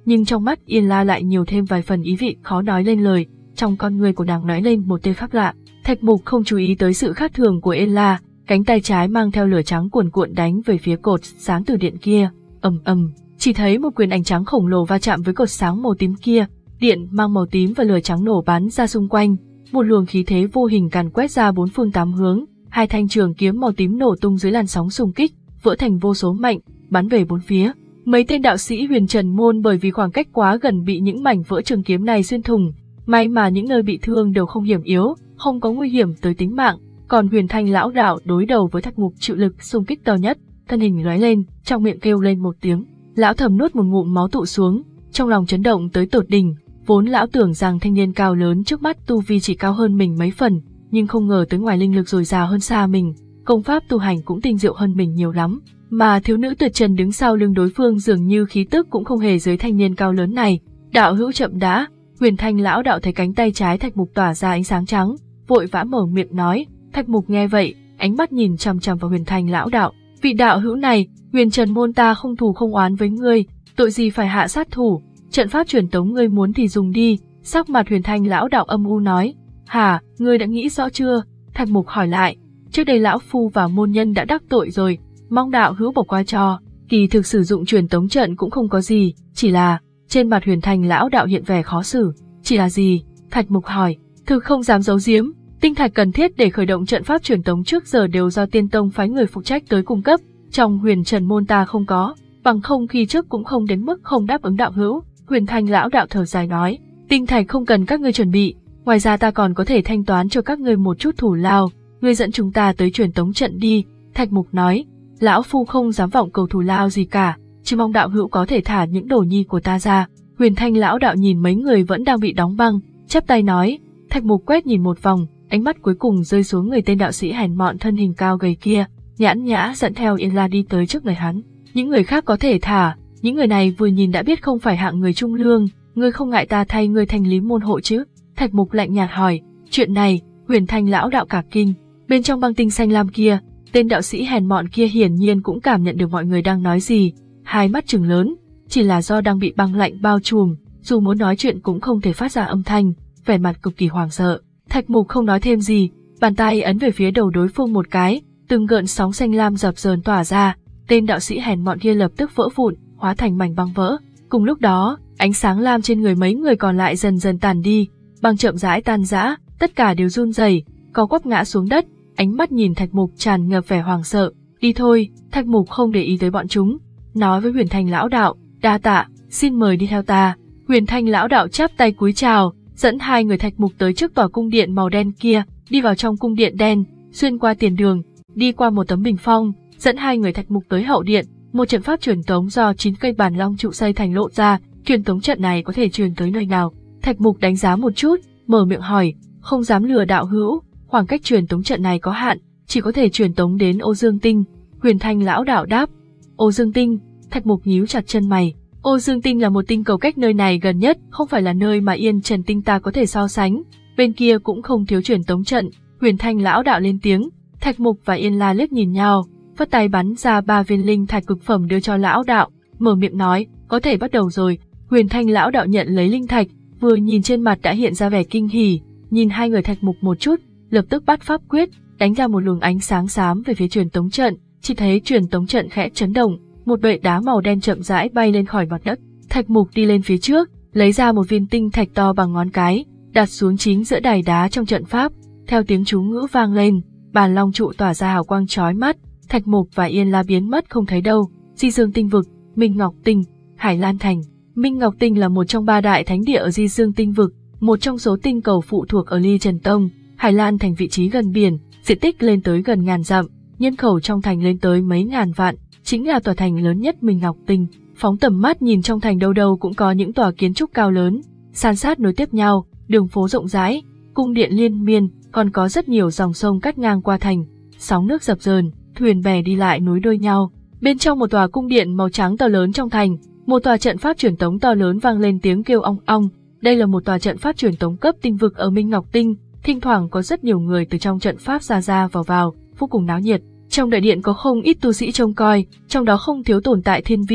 nhưng trong mắt Yên La lại nhiều thêm vài phần ý vị khó nói lên lời, trong con người của nàng nói lên một tia khác lạ. Thạch Mục không chú ý tới sự khác thường của Yên La, cánh tay trái mang theo lửa trắng cuồn cuộn đánh về phía cột sáng từ điện kia. Ầm ầm, chỉ thấy một quyền ảnh trắng khổng lồ va chạm với cột sáng màu tím kia, điện mang màu tím và lửa trắng nổ bắn ra xung quanh, một luồng khí thế vô hình càn quét ra bốn phương tám hướng, hai thanh trường kiếm màu tím nổ tung dưới làn sóng xung kích, vỡ thành vô số mảnh, bắn về bốn phía. Mấy tên đạo sĩ Huyền Trần môn bởi vì khoảng cách quá gần bị những mảnh vỡ trường kiếm này xuyên thủng, may mà những nơi bị thương đều không hiểm yếu, không có nguy hiểm tới tính mạng. Còn Huyền Thanh lão đạo đối đầu với Thạch Mục chịu lực xung kích to nhất, thân hình lóe lên, trong miệng kêu lên một tiếng. Lão thầm nuốt một ngụm máu tụ xuống, trong lòng chấn động tới tột đỉnh. Vốn lão tưởng rằng thanh niên cao lớn trước mắt tu vi chỉ cao hơn mình mấy phần, nhưng không ngờ tới ngoài linh lực dồi dào hơn xa mình, công pháp tu hành cũng tinh diệu hơn mình nhiều lắm. Mà thiếu nữ tuyệt trần đứng sau lưng đối phương dường như khí tức cũng không hề dưới thanh niên cao lớn này. Đạo hữu chậm đã. Huyền Thanh lão đạo thấy cánh tay trái Thạch Mục tỏa ra ánh sáng trắng, vội vã mở miệng nói. Thạch Mục nghe vậy, ánh mắt nhìn chằm chằm vào Huyền Thanh lão đạo. Vị đạo hữu này, Huyền Trần môn ta không thù không oán với ngươi, tội gì phải hạ sát thủ, trận pháp truyền tống ngươi muốn thì dùng đi. Sắc mặt Huyền Thanh lão đạo âm u nói. Hả, ngươi đã nghĩ rõ chưa? Thạch Mục hỏi lại. Trước đây lão phu và môn nhân đã đắc tội rồi, mong đạo hữu bỏ qua cho. Kỳ thực sử dụng truyền tống trận cũng không có gì, chỉ là... Trên mặt Huyền Thanh lão đạo hiện vẻ khó xử. Chỉ là gì? Thạch Mục hỏi. Thực không dám giấu giếm, tinh thạch cần thiết để khởi động trận pháp truyền tống trước giờ đều do Tiên Tông phái người phụ trách tới cung cấp, trong Huyền Trần môn ta không có, bằng không khi trước cũng không đến mức không đáp ứng đạo hữu. Huyền Thanh lão đạo thở dài nói. Tinh thạch không cần các ngươi chuẩn bị, ngoài ra ta còn có thể thanh toán cho các ngươi một chút thủ lao, ngươi dẫn chúng ta tới truyền tống trận đi. Thạch Mục nói. Lão phu không dám vọng cầu thủ lao gì cả, chỉ mong đạo hữu có thể thả những đồ nhi của ta ra. Huyền Thanh lão đạo nhìn mấy người vẫn đang bị đóng băng, chắp tay nói. Thạch Mục quét nhìn một vòng, ánh mắt cuối cùng rơi xuống người tên đạo sĩ hèn mọn thân hình cao gầy kia, nhãn nhã dẫn theo Yên La đi tới trước người hắn. Những người khác có thể thả, những người này vừa nhìn đã biết không phải hạng người trung lương. Ngươi không ngại ta thay ngươi thanh lý môn hộ chứ? Thạch Mục lạnh nhạt hỏi. Chuyện này, Huyền Thanh lão đạo cả kinh. Bên trong băng tinh xanh lam kia, tên đạo sĩ hèn mọn kia hiển nhiên cũng cảm nhận được mọi người đang nói gì, hai mắt trừng lớn, chỉ là do đang bị băng lạnh bao trùm, dù muốn nói chuyện cũng không thể phát ra âm thanh, vẻ mặt cực kỳ hoảng sợ. Thạch Mục không nói thêm gì, bàn tay ấn về phía đầu đối phương một cái, từng gợn sóng xanh lam dập dờn tỏa ra, tên đạo sĩ hèn mọn kia lập tức vỡ vụn, hóa thành mảnh băng vỡ. Cùng lúc đó, ánh sáng lam trên người mấy người còn lại dần dần tàn đi, băng chậm rãi tan rã, tất cả đều run rẩy, co quắp ngã xuống đất, ánh mắt nhìn Thạch Mục tràn ngập vẻ hoảng sợ. Đi thôi. Thạch Mục không để ý tới bọn chúng, nói với Huyền Thanh lão đạo. Đa tạ, xin mời đi theo ta. Huyền Thanh lão đạo chắp tay cúi chào, dẫn hai người Thạch Mục tới trước tòa cung điện màu đen kia, đi vào trong cung điện đen, xuyên qua tiền đường, đi qua một tấm bình phong, dẫn hai người Thạch Mục tới hậu điện. Một trận pháp truyền tống do chín cây bản long trụ xây thành lộ ra, truyền tống trận này có thể truyền tới nơi nào? Thạch Mục đánh giá một chút, mở miệng hỏi. Không dám lừa đạo hữu, khoảng cách truyền tống trận này có hạn, chỉ có thể truyền tống đến Ô Dương Tinh. Huyền Thanh lão đạo đáp. Ô Dương Tinh? Thạch Mục nhíu chặt chân mày. Ô Dương Tinh là một tinh cầu cách nơi này gần nhất, không phải là nơi mà Yên Trần Tinh ta có thể so sánh. Bên kia cũng không thiếu truyền tống trận. Huyền Thanh lão đạo lên tiếng. Thạch Mục và Yên La liếc nhìn nhau, phất tay bắn ra ba viên linh thạch cực phẩm đưa cho lão đạo, mở miệng nói, có thể bắt đầu rồi. Huyền Thanh lão đạo nhận lấy linh thạch, vừa nhìn trên mặt đã hiện ra vẻ kinh hỉ, nhìn hai người Thạch Mục một chút, lập tức bắt pháp quyết, đánh ra một luồng ánh sáng xám về phía truyền tống trận. Chỉ thấy truyền tống trận khẽ chấn động, một bệ đá màu đen chậm rãi bay lên khỏi mặt đất. Thạch Mục đi lên phía trước, lấy ra một viên tinh thạch to bằng ngón cái, đặt xuống chính giữa đài đá trong trận pháp. Theo tiếng chú ngữ vang lên, bản long trụ tỏa ra hào quang chói mắt. Thạch Mục và Yên La biến mất không thấy đâu. Di Dương Tinh Vực, Minh Ngọc Tinh, Hải Lan Thành. Minh Ngọc Tinh là một trong ba đại thánh địa ở Di Dương Tinh Vực, một trong số tinh cầu phụ thuộc ở Ly Trần Tông. Hải Lan Thành vị trí gần biển, diện tích lên tới gần ngàn dặm, nhân khẩu trong thành lên tới mấy ngàn vạn, chính là tòa thành lớn nhất Minh Ngọc Tinh. Phóng tầm mắt nhìn trong thành đâu đâu cũng có những tòa kiến trúc cao lớn, san sát nối tiếp nhau, đường phố rộng rãi, cung điện liên miên, còn có rất nhiều dòng sông cắt ngang qua thành, sóng nước dập dờn, thuyền bè đi lại nối đuôi nhau. Bên trong một tòa cung điện màu trắng to lớn trong thành, một tòa trận pháp truyền tống to lớn vang lên tiếng kêu ong ong. Đây là một tòa trận pháp truyền tống cấp tinh vực ở Minh Ngọc Tinh, thỉnh thoảng có rất nhiều người từ trong trận pháp ra ra vào vào, vô cùng náo nhiệt. Trong đại điện có không ít tu sĩ trông coi, trong đó không thiếu tồn tại thiên vị,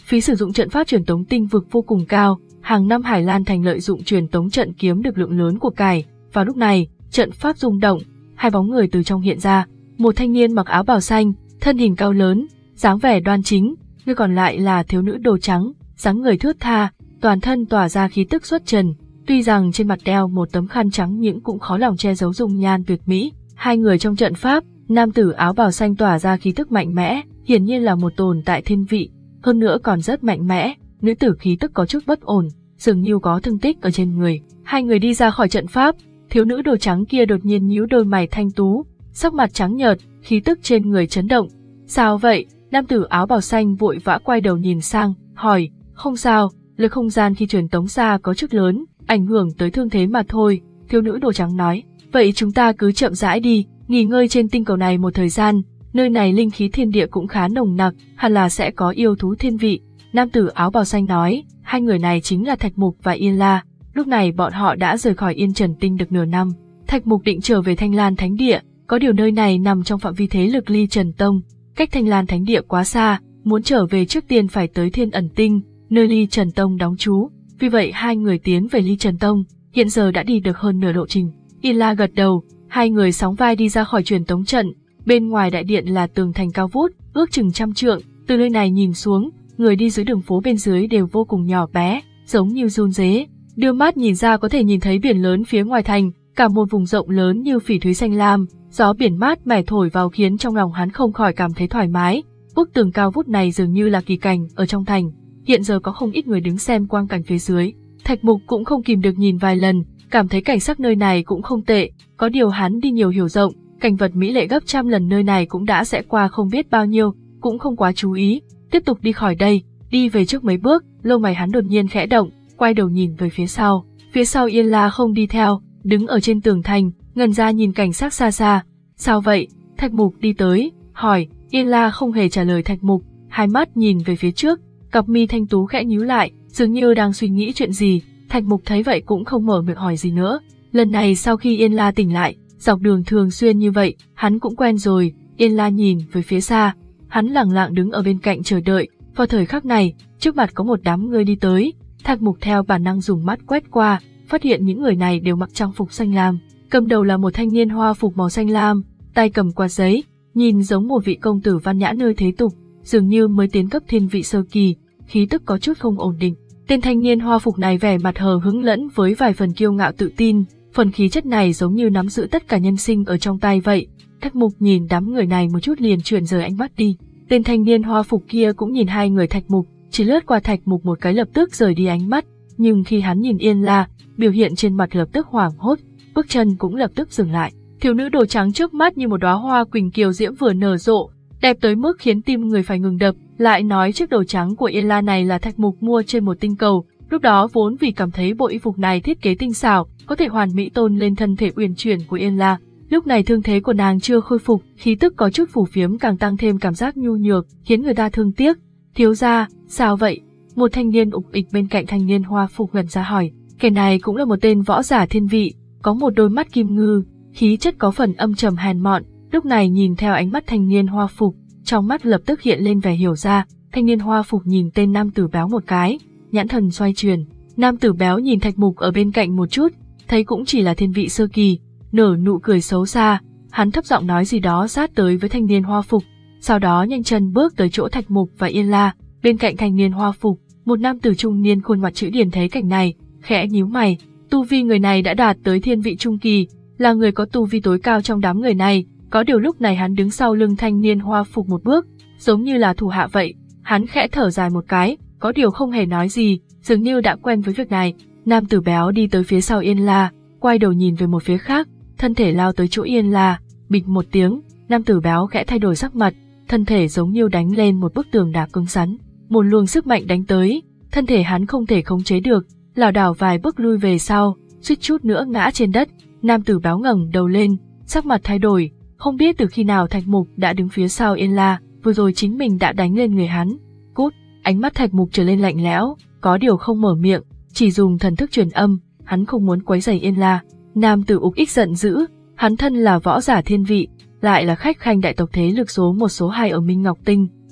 Phí sử dụng trận pháp truyền tống tinh vực vô cùng cao, hàng năm Hải Lan Thành lợi dụng truyền tống trận kiếm được lượng lớn của cải. Vào lúc này, trận pháp rung động, hai bóng người từ trong hiện ra, một thanh niên mặc áo bào xanh, thân hình cao lớn, dáng vẻ đoan chính, người còn lại là thiếu nữ đồ trắng, dáng người thướt tha, toàn thân tỏa ra khí tức xuất trần, tuy rằng trên mặt đeo một tấm khăn trắng nhưng cũng khó lòng che giấu dung nhan tuyệt mỹ. Hai người trong trận pháp, nam tử áo bào xanh tỏa ra khí tức mạnh mẽ, hiển nhiên là một tồn tại thiên vị, hơn nữa còn rất mạnh mẽ, nữ tử khí tức có chút bất ổn, dường như có thương tích ở trên người. Hai người đi ra khỏi trận pháp, thiếu nữ đồ trắng kia đột nhiên nhíu đôi mày thanh tú, sắc mặt trắng nhợt, khí tức trên người chấn động. Sao vậy? Nam tử áo bào xanh vội vã quay đầu nhìn sang, hỏi, không sao, lực không gian khi truyền tống xa có chút lớn, ảnh hưởng tới thương thế mà thôi. Thiếu nữ đồ trắng nói, vậy chúng ta cứ chậm rãi đi, nghỉ ngơi trên tinh cầu này một thời gian, nơi này linh khí thiên địa cũng khá nồng nặc, hẳn là sẽ có yêu thú thiên vị. Nam tử áo bào xanh nói, hai người này chính là Thạch Mục và Yên La, lúc này bọn họ đã rời khỏi Yên Trần Tinh được nửa năm. Thạch Mục định trở về Thanh Lan Thánh Địa, có điều nơi này nằm trong phạm vi thế lực Ly Trần Tông, cách Thanh Lan Thánh Địa quá xa, muốn trở về trước tiên phải tới Thiên Ẩn Tinh, nơi Ly Trần Tông đóng trú. Vì vậy hai người tiến về Ly Trần Tông, hiện giờ đã đi được hơn nửa lộ trình. Yên La gật đầu, hai người sóng vai đi ra khỏi truyền tống trận, bên ngoài đại điện là tường thành cao vút, ước chừng trăm trượng, từ nơi này nhìn xuống, người đi dưới đường phố bên dưới đều vô cùng nhỏ bé, giống như run rế. Đưa mắt nhìn ra có thể nhìn thấy biển lớn phía ngoài thành, cả một vùng rộng lớn như phỉ thúy xanh lam, gió biển mát mẻ thổi vào khiến trong lòng hắn không khỏi cảm thấy thoải mái. Bức tường cao vút này dường như là kỳ cảnh ở trong thành, hiện giờ có không ít người đứng xem quang cảnh phía dưới. Thạch Mục cũng không kìm được nhìn vài lần, cảm thấy cảnh sắc nơi này cũng không tệ, có điều hắn đi nhiều hiểu rộng, cảnh vật mỹ lệ gấp trăm lần nơi này cũng đã sẽ qua không biết bao nhiêu, cũng không quá chú ý, tiếp tục đi khỏi đây, đi về trước mấy bước, lông mày hắn đột nhiên khẽ động, quay đầu nhìn về phía sau, phía sau Yên La không đi theo, đứng ở trên tường thành, ngần ra nhìn cảnh sắc xa xa. Sao vậy? Thạch Mục đi tới, hỏi. Yên La không hề trả lời Thạch Mục, hai mắt nhìn về phía trước, cặp mi thanh tú khẽ nhíu lại, dường như đang suy nghĩ chuyện gì. Thạch Mục thấy vậy cũng không mở miệng hỏi gì nữa. Lần này sau khi Yên La tỉnh lại, dọc đường thường xuyên như vậy, hắn cũng quen rồi. Yên La nhìn về phía xa, hắn lặng lặng đứng ở bên cạnh chờ đợi. Vào thời khắc này, trước mặt có một đám người đi tới. Thạch Mục theo bản năng dùng mắt quét qua, phát hiện những người này đều mặc trang phục xanh lam. Cầm đầu là một thanh niên hoa phục màu xanh lam, tay cầm quạt giấy, nhìn giống một vị công tử văn nhã nơi thế tục, dường như mới tiến cấp thiên vị sơ kỳ, khí tức có chút không ổn định. Tên thanh niên hoa phục này vẻ mặt hờ hững lẫn với vài phần kiêu ngạo tự tin, phần khí chất này giống như nắm giữ tất cả nhân sinh ở trong tay vậy. Thạch Mục nhìn đám người này một chút liền chuyển rời ánh mắt đi. Tên thanh niên hoa phục kia cũng nhìn hai người Thạch Mục, chỉ lướt qua Thạch Mục một cái lập tức rời đi ánh mắt, nhưng khi hắn nhìn Yên La, biểu hiện trên mặt lập tức hoảng hốt, bước chân cũng lập tức dừng lại. Thiếu nữ đồ trắng trước mắt như một đóa hoa quỳnh kiều diễm vừa nở rộ, đẹp tới mức khiến tim người phải ngừng đập, lại nói chiếc đồ trắng của Yên La này là Thạch Mục mua trên một tinh cầu, lúc đó vốn vì cảm thấy bộ y phục này thiết kế tinh xảo, có thể hoàn mỹ tôn lên thân thể uyển chuyển của Yên La. Lúc này thương thế của nàng chưa khôi phục, khí tức có chút phù phiếm càng tăng thêm cảm giác nhu nhược, khiến người ta thương tiếc. Thiếu gia, sao vậy? Một thanh niên ục ịch bên cạnh thanh niên hoa phục ngẩn ra hỏi. Kẻ này cũng là một tên võ giả thiên vị, có một đôi mắt kim ngư, khí chất có phần âm trầm hèn mọn. Lúc này nhìn theo ánh mắt thanh niên hoa phục, trong mắt lập tức hiện lên vẻ hiểu ra. Thanh niên hoa phục nhìn tên nam tử béo một cái, nhãn thần xoay chuyển. Nam tử béo nhìn Thạch Mục ở bên cạnh một chút, thấy cũng chỉ là thiên vị sơ kỳ, nở nụ cười xấu xa. Hắn thấp giọng nói gì đó sát tới với thanh niên hoa phục, sau đó nhanh chân bước tới chỗ Thạch Mục và Yên La. Bên cạnh thanh niên hoa phục, một nam tử trung niên khuôn mặt chữ điển thấy cảnh này, khẽ nhíu mày. Tu vi người này đã đạt tới thiên vị trung kỳ, là người có tu vi tối cao trong đám người này. Có điều lúc này hắn đứng sau lưng thanh niên hoa phục một bước, giống như là thủ hạ vậy. Hắn khẽ thở dài một cái, có điều không hề nói gì, dường như đã quen với việc này. Nam tử béo đi tới phía sau Yên La, quay đầu nhìn về một phía khác, thân thể lao tới chỗ Yên La, bịch một tiếng, nam tử béo khẽ thay đổi sắc mặt, thân thể giống như đánh lên một bức tường đá cứng rắn, một luồng sức mạnh đánh tới, thân thể hắn không thể khống chế được, lảo đảo vài bước lui về sau, suýt chút nữa ngã trên đất. Nam tử béo ngẩng đầu lên, sắc mặt thay đổi, không biết từ khi nào Thạch Mục đã đứng phía sau Yên La, vừa rồi chính mình đã đánh lên người hắn. Cút! Ánh mắt Thạch Mục trở lên lạnh lẽo, có điều không mở miệng, chỉ dùng thần thức truyền âm, hắn không muốn quấy rầy Yên La. Nam tử ục ích giận dữ, hắn thân là võ giả thiên vị, lại là khách khanh đại tộc thế lực số một số hai ở Minh Ngọc Tinh,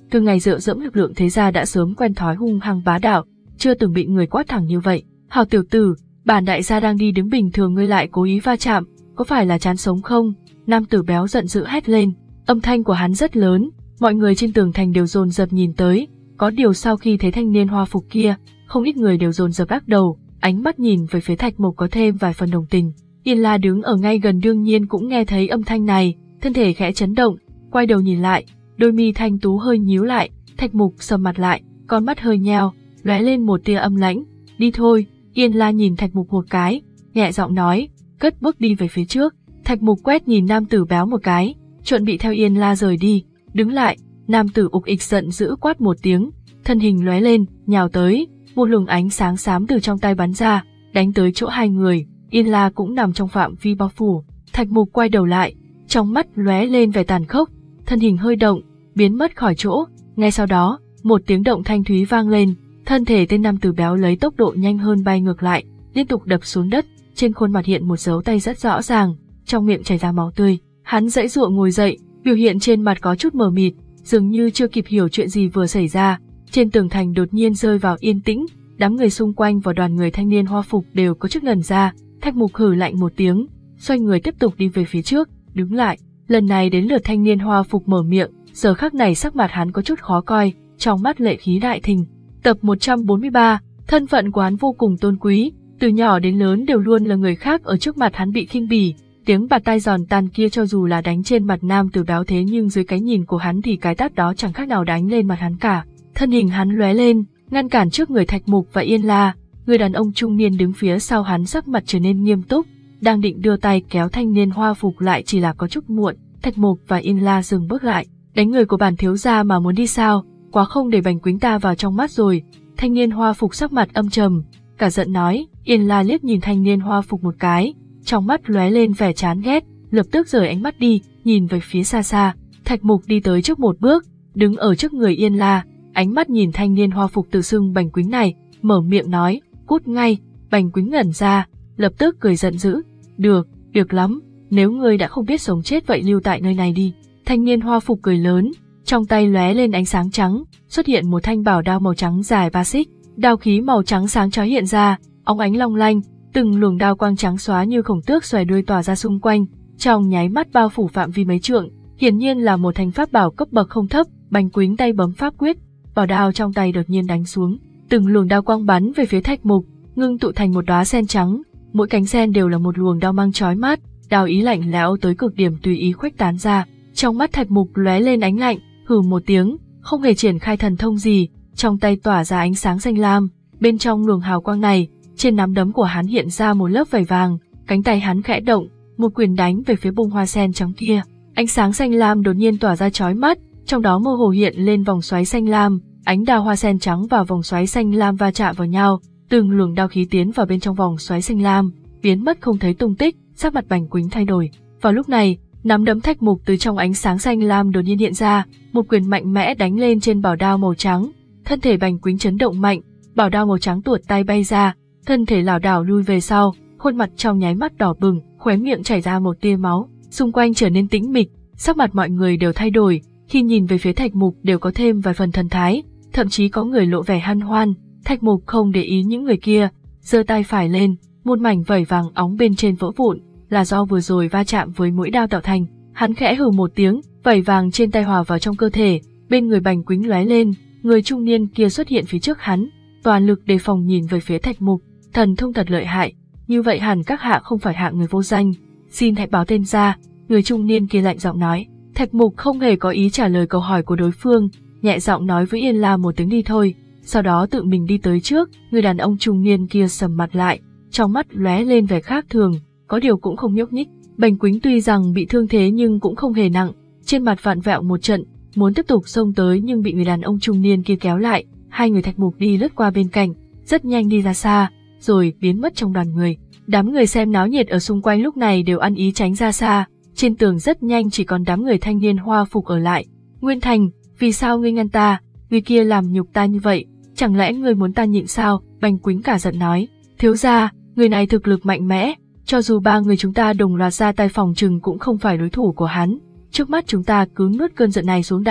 từ ngày dựa dẫm lực lượng thế gia đã sớm quen thói hung hăng bá đạo, chưa từng bị người quát thẳng như vậy. Hào tiểu tử, bản đại gia đang đi đứng bình thường ngươi lại cố ý va chạm, có phải là chán sống không? Nam tử béo giận dữ hét lên, âm thanh của hắn rất lớn, mọi người trên tường thành đều dồn dập nhìn tới, có điều sau khi thấy thanh niên hoa phục kia, không ít người đều dồn dập lắc đầu, ánh mắt nhìn về phía Thạch Mục có thêm vài phần đồng tình. Yên La đứng ở ngay gần đương nhiên cũng nghe thấy âm thanh này, thân thể khẽ chấn động, quay đầu nhìn lại, đôi mi thanh tú hơi nhíu lại, Thạch Mục sầm mặt lại, con mắt hơi nheo, lóe lên một tia âm lãnh. Đi thôi. Yên La nhìn Thạch Mục một cái, nhẹ giọng nói, cất bước đi về phía trước. Thạch Mục quét nhìn nam tử béo một cái, chuẩn bị theo Yên La rời đi. Đứng lại, nam tử ục ịch giận dữ quát một tiếng, thân hình lóe lên, nhào tới, một luồng ánh sáng xám từ trong tay bắn ra, đánh tới chỗ hai người. Yên La cũng nằm trong phạm vi bao phủ. Thạch Mục quay đầu lại, trong mắt lóe lên vẻ tàn khốc, thân hình hơi động, biến mất khỏi chỗ. Ngay sau đó, một tiếng động thanh thúy vang lên, thân thể tên nam tử béo lấy tốc độ nhanh hơn bay ngược lại, liên tục đập xuống đất, trên khuôn mặt hiện một dấu tay rất rõ ràng, trong miệng chảy ra máu tươi. Hắn giãy giụa ngồi dậy, biểu hiện trên mặt có chút mờ mịt, dường như chưa kịp hiểu chuyện gì vừa xảy ra. Trên tường thành đột nhiên rơi vào yên tĩnh, đám người xung quanh và đoàn người thanh niên hoa phục đều có chút ngẩn ra. Thạch Mục hừ lạnh một tiếng, xoay người tiếp tục đi về phía trước, đứng lại. Lần này đến lượt thanh niên hoa phục mở miệng, giờ khắc này sắc mặt hắn có chút khó coi, trong mắt lệ khí đại thình. Tập một trăm bốn mươi ba, thân phận của hắn vô cùng tôn quý, từ nhỏ đến lớn đều luôn là người khác ở trước mặt hắn bị khinh bỉ. Tiếng bạt tai giòn tan kia cho dù là đánh trên mặt nam tử béo thế nhưng dưới cái nhìn của hắn thì cái tát đó chẳng khác nào đánh lên mặt hắn cả. Thân hình hắn lóe lên, ngăn cản trước người Thạch Mục và Yên La. Người đàn ông trung niên đứng phía sau hắn sắc mặt trở nên nghiêm túc, đang định đưa tay kéo thanh niên hoa phục lại chỉ là có chút muộn. Thạch Mục và Yên La dừng bước lại. Đánh người của bản thiếu gia mà muốn đi sao? Quá không để Bành Quýnh ta vào trong mắt rồi. Thanh niên hoa phục sắc mặt âm trầm, cả giận nói. Yên La liếc nhìn thanh niên hoa phục một cái, trong mắt lóe lên vẻ chán ghét, lập tức rời ánh mắt đi, nhìn về phía xa xa. Thạch Mục đi tới trước một bước, đứng ở trước người Yên La, ánh mắt nhìn thanh niên hoa phục tự xưng Bành Quýnh này, mở miệng nói, cút ngay. Bành Quýnh ngẩn ra, lập tức cười giận dữ, được, được lắm, nếu ngươi đã không biết sống chết vậy lưu tại nơi này đi. Thanh niên hoa phục cười lớn, trong tay lóe lên ánh sáng trắng, xuất hiện một thanh bảo đao màu trắng dài ba xích, đao khí màu trắng sáng chói hiện ra, óng ánh long lanh, từng luồng đao quang trắng xóa như khổng tước xòe đuôi tỏa ra xung quanh, trong nháy mắt bao phủ phạm vi mấy trượng, hiển nhiên là một thanh pháp bảo cấp bậc không thấp. Bành Quýnh tay bấm pháp quyết, bảo đao trong tay đột nhiên đánh xuống, từng luồng đao quang bắn về phía Thạch Mục, ngưng tụ thành một đóa sen trắng, mỗi cánh sen đều là một luồng đao mang chói mắt, đao ý lạnh lẽo tới cực điểm tùy ý khuếch tán ra. Trong mắt Thạch Mục lóe lên ánh lạnh, hừ một tiếng, không hề triển khai thần thông gì, trong tay tỏa ra ánh sáng xanh lam, bên trong luồng hào quang này, trên nắm đấm của hắn hiện ra một lớp vảy vàng, cánh tay hắn khẽ động, một quyền đánh về phía bông hoa sen trắng kia. Ánh sáng xanh lam đột nhiên tỏa ra chói mắt, trong đó mơ hồ hiện lên vòng xoáy xanh lam, ánh đao hoa sen trắng và vòng xoáy xanh lam va chạm vào nhau, từng luồng đao khí tiến vào bên trong vòng xoáy xanh lam, biến mất không thấy tung tích. Sắc mặt Bành Quýnh thay đổi. Vào lúc này, nắm đấm Thạch Mục từ trong ánh sáng xanh lam đột nhiên hiện ra, một quyền mạnh mẽ đánh lên trên bảo đao màu trắng. Thân thể Bành Quýnh chấn động mạnh, bảo đao màu trắng tuột tay bay ra, thân thể lảo đảo lui về sau, khuôn mặt trong nháy mắt đỏ bừng, khóe miệng chảy ra một tia máu. Xung quanh trở nên tĩnh mịch, sắc mặt mọi người đều thay đổi, khi nhìn về phía Thạch Mục đều có thêm vài phần thần thái, thậm chí có người lộ vẻ hân hoan. Thạch Mục không để ý những người kia, giơ tay phải lên, một mảnh vảy vàng óng bên trên vỡ vụn, là do vừa rồi va chạm với mũi đao tạo thành. Hắn khẽ hừ một tiếng, vảy vàng trên tay hòa vào trong cơ thể, bên người Bành Quýnh lóe lên, người trung niên kia xuất hiện phía trước hắn, toàn lực đề phòng nhìn về phía Thạch Mục, thần thông thật lợi hại, như vậy hẳn các hạ không phải hạng người vô danh, xin hãy báo tên ra. Người trung niên kia lạnh giọng nói. Thạch Mục không hề có ý trả lời câu hỏi của đối phương, nhẹ giọng nói với Yên La một tiếng đi thôi, sau đó tự mình đi tới trước. Người đàn ông trung niên kia sầm mặt lại, trong mắt lóe lên vẻ khác thường, có điều cũng không nhúc nhích. Bành Quýnh tuy rằng bị thương thế nhưng cũng không hề nặng, trên mặt vặn vẹo một trận, muốn tiếp tục xông tới nhưng bị người đàn ông trung niên kia kéo lại. Hai người Thạch Mục đi lướt qua bên cạnh, rất nhanh đi ra xa, rồi biến mất trong đoàn người. Đám người xem náo nhiệt ở xung quanh lúc này đều ăn ý tránh ra xa, trên tường rất nhanh chỉ còn đám người thanh niên hoa phục ở lại. Nguyên Thành, vì sao ngươi ngăn ta, người kia làm nhục ta như vậy, chẳng lẽ ngươi muốn ta nhịn sao? Bành Quýnh cả giận nói, thiếu gia, người này thực lực mạnh mẽ, cho dù ba người chúng ta đồng loạt ra tay phòng trừng cũng không phải đối thủ của hắn, trước mắt chúng ta cứ nuốt cơn giận này xuống đã.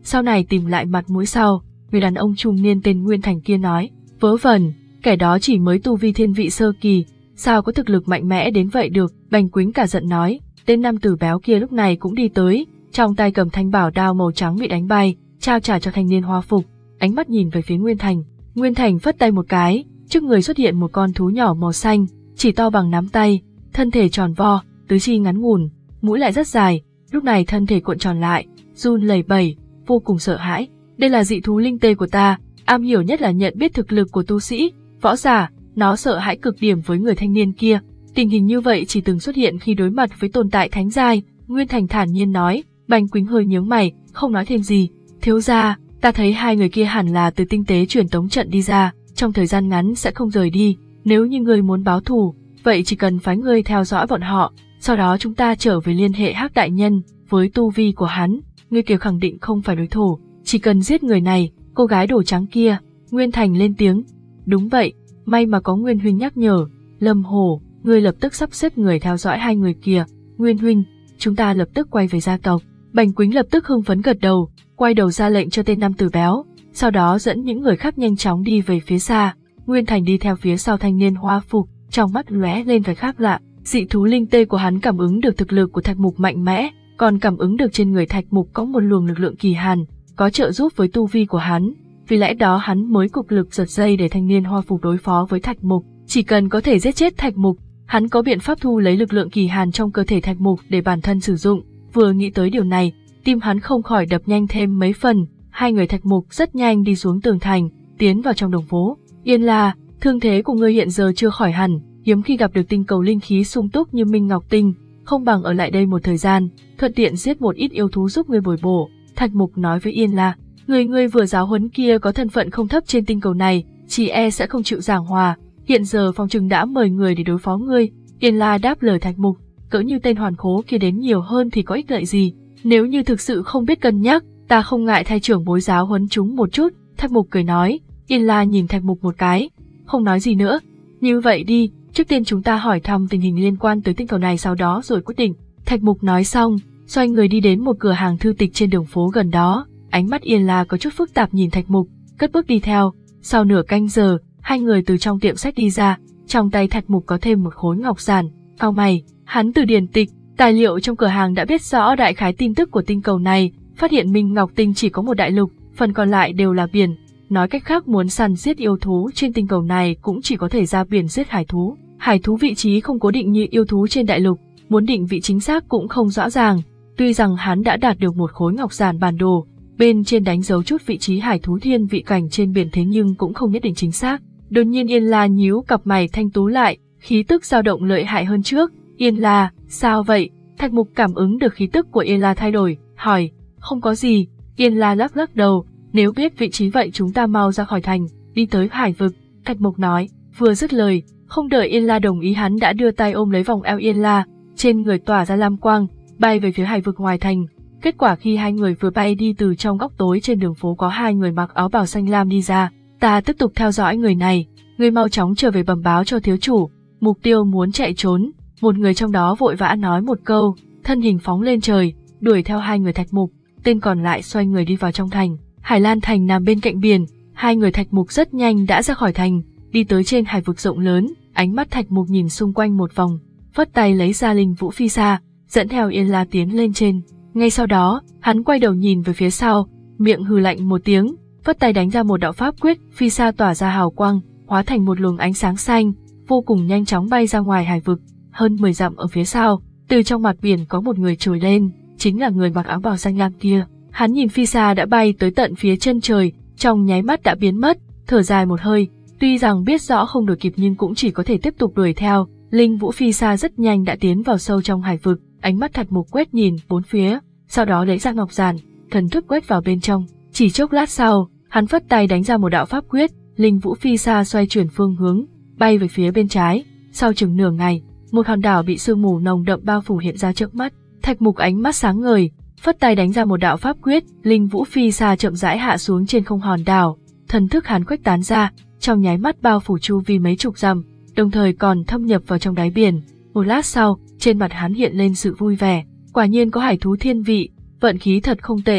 sau này tìm lại mặt mũi sau. Người đàn ông trung niên tên Nguyên Thành kia nói, vớ vẩn, kẻ đó chỉ mới tu vi thiên vị sơ kỳ, sao có thực lực mạnh mẽ đến vậy được. Bành Quýnh cả giận nói, tên nam tử béo kia lúc này cũng đi tới, trong tay cầm thanh bảo đao màu trắng bị đánh bay, trao trả cho thanh niên hoa phục, ánh mắt nhìn về phía Nguyên Thành. Nguyên Thành phất tay một cái, trước người xuất hiện một con thú nhỏ màu xanh, chỉ to bằng nắm tay, thân thể tròn vo, tứ chi ngắn ngủn, mũi lại rất dài, lúc này thân thể cuộn tròn lại, run lẩy bẩy, vô cùng sợ hãi. Đây là dị thú linh tê của ta, am hiểu nhất là nhận biết thực lực của tu sĩ, võ giả, nó sợ hãi cực điểm với người thanh niên kia. Tình hình như vậy chỉ từng xuất hiện khi đối mặt với tồn tại thánh giai. Nguyên Thành thản nhiên nói. Bành Quýnh hơi nhướng mày, không nói thêm gì. Thiếu gia, ta thấy hai người kia hẳn là từ tinh tế truyền tống trận đi ra, trong thời gian ngắn sẽ không rời đi. Nếu như ngươi muốn báo thù, vậy chỉ cần phái ngươi theo dõi bọn họ, sau đó chúng ta trở về liên hệ Hắc đại nhân. Với tu vi của hắn, ngươi kia khẳng định không phải đối thủ, chỉ cần giết người này, cô gái đồ trắng kia. Nguyên Thành lên tiếng. Đúng vậy, may mà có Nguyên huynh nhắc nhở. Lâm Hồ, ngươi lập tức sắp xếp người theo dõi hai người kia. Nguyên huynh, chúng ta lập tức quay về gia tộc. Bành Quýnh lập tức hưng phấn gật đầu, quay đầu ra lệnh cho tên nam tử béo, sau đó dẫn những người khác nhanh chóng đi về phía xa. Nguyên Thành đi theo phía sau thanh niên hoa phục, trong mắt lóe lên vẻ khác lạ. Dị thú linh tê của hắn cảm ứng được thực lực của Thạch Mục mạnh mẽ, còn cảm ứng được trên người Thạch Mục có một luồng lực lượng kỳ hàn, có trợ giúp với tu vi của hắn. Vì lẽ đó hắn mới cực lực giật dây để thanh niên hoa phục đối phó với Thạch Mục. Chỉ cần có thể giết chết Thạch Mục, hắn có biện pháp thu lấy lực lượng kỳ hàn trong cơ thể Thạch Mục để bản thân sử dụng. Vừa nghĩ tới điều này, tim hắn không khỏi đập nhanh thêm mấy phần. Hai người Thạch Mục rất nhanh đi xuống tường thành, tiến vào trong đồng phố. Yên La, thương thế của ngươi hiện giờ chưa khỏi hẳn, hiếm khi gặp được tinh cầu linh khí sung túc như Minh Ngọc Tinh, không bằng ở lại đây một thời gian, thuận tiện giết một ít yêu thú giúp ngươi bồi bổ. Thạch Mục nói với Yên La, người ngươi vừa giáo huấn kia có thân phận không thấp trên tinh cầu này, chỉ e sẽ không chịu giảng hòa. Hiện giờ phòng trừng đã mời người để đối phó ngươi. Yên La đáp lời Thạch Mục, cỡ như tên hoàn khố kia đến nhiều hơn thì có ích lợi gì? Nếu như thực sự không biết cân nhắc, ta không ngại thay trưởng bối giáo huấn chúng một chút. Thạch Mục cười nói. Yên La nhìn Thạch Mục một cái, không nói gì nữa. Như vậy đi, trước tiên chúng ta hỏi thăm tình hình liên quan tới tinh cầu này, sau đó rồi quyết định. Thạch Mục nói xong, xoay người đi đến một cửa hàng thư tịch trên đường phố gần đó. Ánh mắt Yên La có chút phức tạp nhìn Thạch Mục, cất bước đi theo. Sau nửa canh giờ, hai người từ trong tiệm sách đi ra, trong tay Thạch Mục có thêm một khối ngọc giản. Cau mày, hắn từ điển tịch, tài liệu trong cửa hàng đã biết rõ đại khái tin tức của tinh cầu này, phát hiện Minh Ngọc Tinh chỉ có một đại lục, phần còn lại đều là biển. Nói cách khác, muốn săn giết yêu thú trên tinh cầu này cũng chỉ có thể ra biển giết hải thú. Hải thú vị trí không cố định như yêu thú trên đại lục, muốn định vị chính xác cũng không rõ ràng. Tuy rằng hắn đã đạt được một khối ngọc giản bản đồ, bên trên đánh dấu chút vị trí hải thú thiên vị cảnh trên biển, thế nhưng cũng không nhất định chính xác. Đột nhiên Yên La nhíu cặp mày thanh tú lại, khí tức dao động lợi hại hơn trước. Yên La, sao vậy? Thạch Mục cảm ứng được khí tức của Yên La thay đổi, hỏi. Không có gì. Yên La lắc lắc đầu, nếu biết vị trí vậy chúng ta mau ra khỏi thành, đi tới hải vực. Thạch Mục nói. Vừa dứt lời, không đợi Yên La đồng ý, hắn đã đưa tay ôm lấy vòng eo Yên La, trên người tỏa ra lam quang, bay về phía hải vực ngoài thành. Kết quả khi hai người vừa bay đi, từ trong góc tối trên đường phố có hai người mặc áo bào xanh lam đi ra. Ta tiếp tục theo dõi người này, ngươi mau chóng trở về bẩm báo cho thiếu chủ, mục tiêu muốn chạy trốn. Một người trong đó vội vã nói một câu, thân hình phóng lên trời, đuổi theo hai người Thạch Mục. Tên còn lại xoay người đi vào trong thành. Hải Lan thành nằm bên cạnh biển, hai người Thạch Mục rất nhanh đã ra khỏi thành, đi tới trên hải vực rộng lớn. Ánh mắt Thạch Mục nhìn xung quanh một vòng, phất tay lấy ra linh vũ phi sa, dẫn theo Yên La tiến lên trên. Ngay sau đó, hắn quay đầu nhìn về phía sau, miệng hừ lạnh một tiếng, phất tay đánh ra một đạo pháp quyết, phi sa tỏa ra hào quang, hóa thành một luồng ánh sáng xanh, vô cùng nhanh chóng bay ra ngoài hải vực. Hơn mười dặm ở phía sau, từ trong mặt biển có một người trồi lên, chính là người mặc áo bào xanh lam kia. Hắn nhìn phi sa đã bay tới tận phía chân trời, trong nháy mắt đã biến mất, thở dài một hơi, tuy rằng biết rõ không đuổi kịp nhưng cũng chỉ có thể tiếp tục đuổi theo. Linh vũ phi sa rất nhanh đã tiến vào sâu trong hải vực, ánh mắt Thạch Mục quét nhìn bốn phía, sau đó lấy ra ngọc giản, thần thức quét vào bên trong. Chỉ chốc lát sau, hắn phất tay đánh ra một đạo pháp quyết, linh vũ phi sa xoay chuyển phương hướng, bay về phía bên trái. Sau chừng nửa ngày, một hòn đảo bị sương mù nồng đậm bao phủ hiện ra trước mắt. Thạch Mục ánh mắt sáng ngời, phất tay đánh ra một đạo pháp quyết, linh vũ phi sa chậm rãi hạ xuống trên không hòn đảo, thần thức hắn khuếch tán ra, trong nháy mắt bao phủ chu vi mấy chục dặm, đồng thời còn thâm nhập vào trong đáy biển. Một lát sau, trên mặt hắn hiện lên sự vui vẻ, quả nhiên có hải thú thiên vị, vận khí thật không tệ.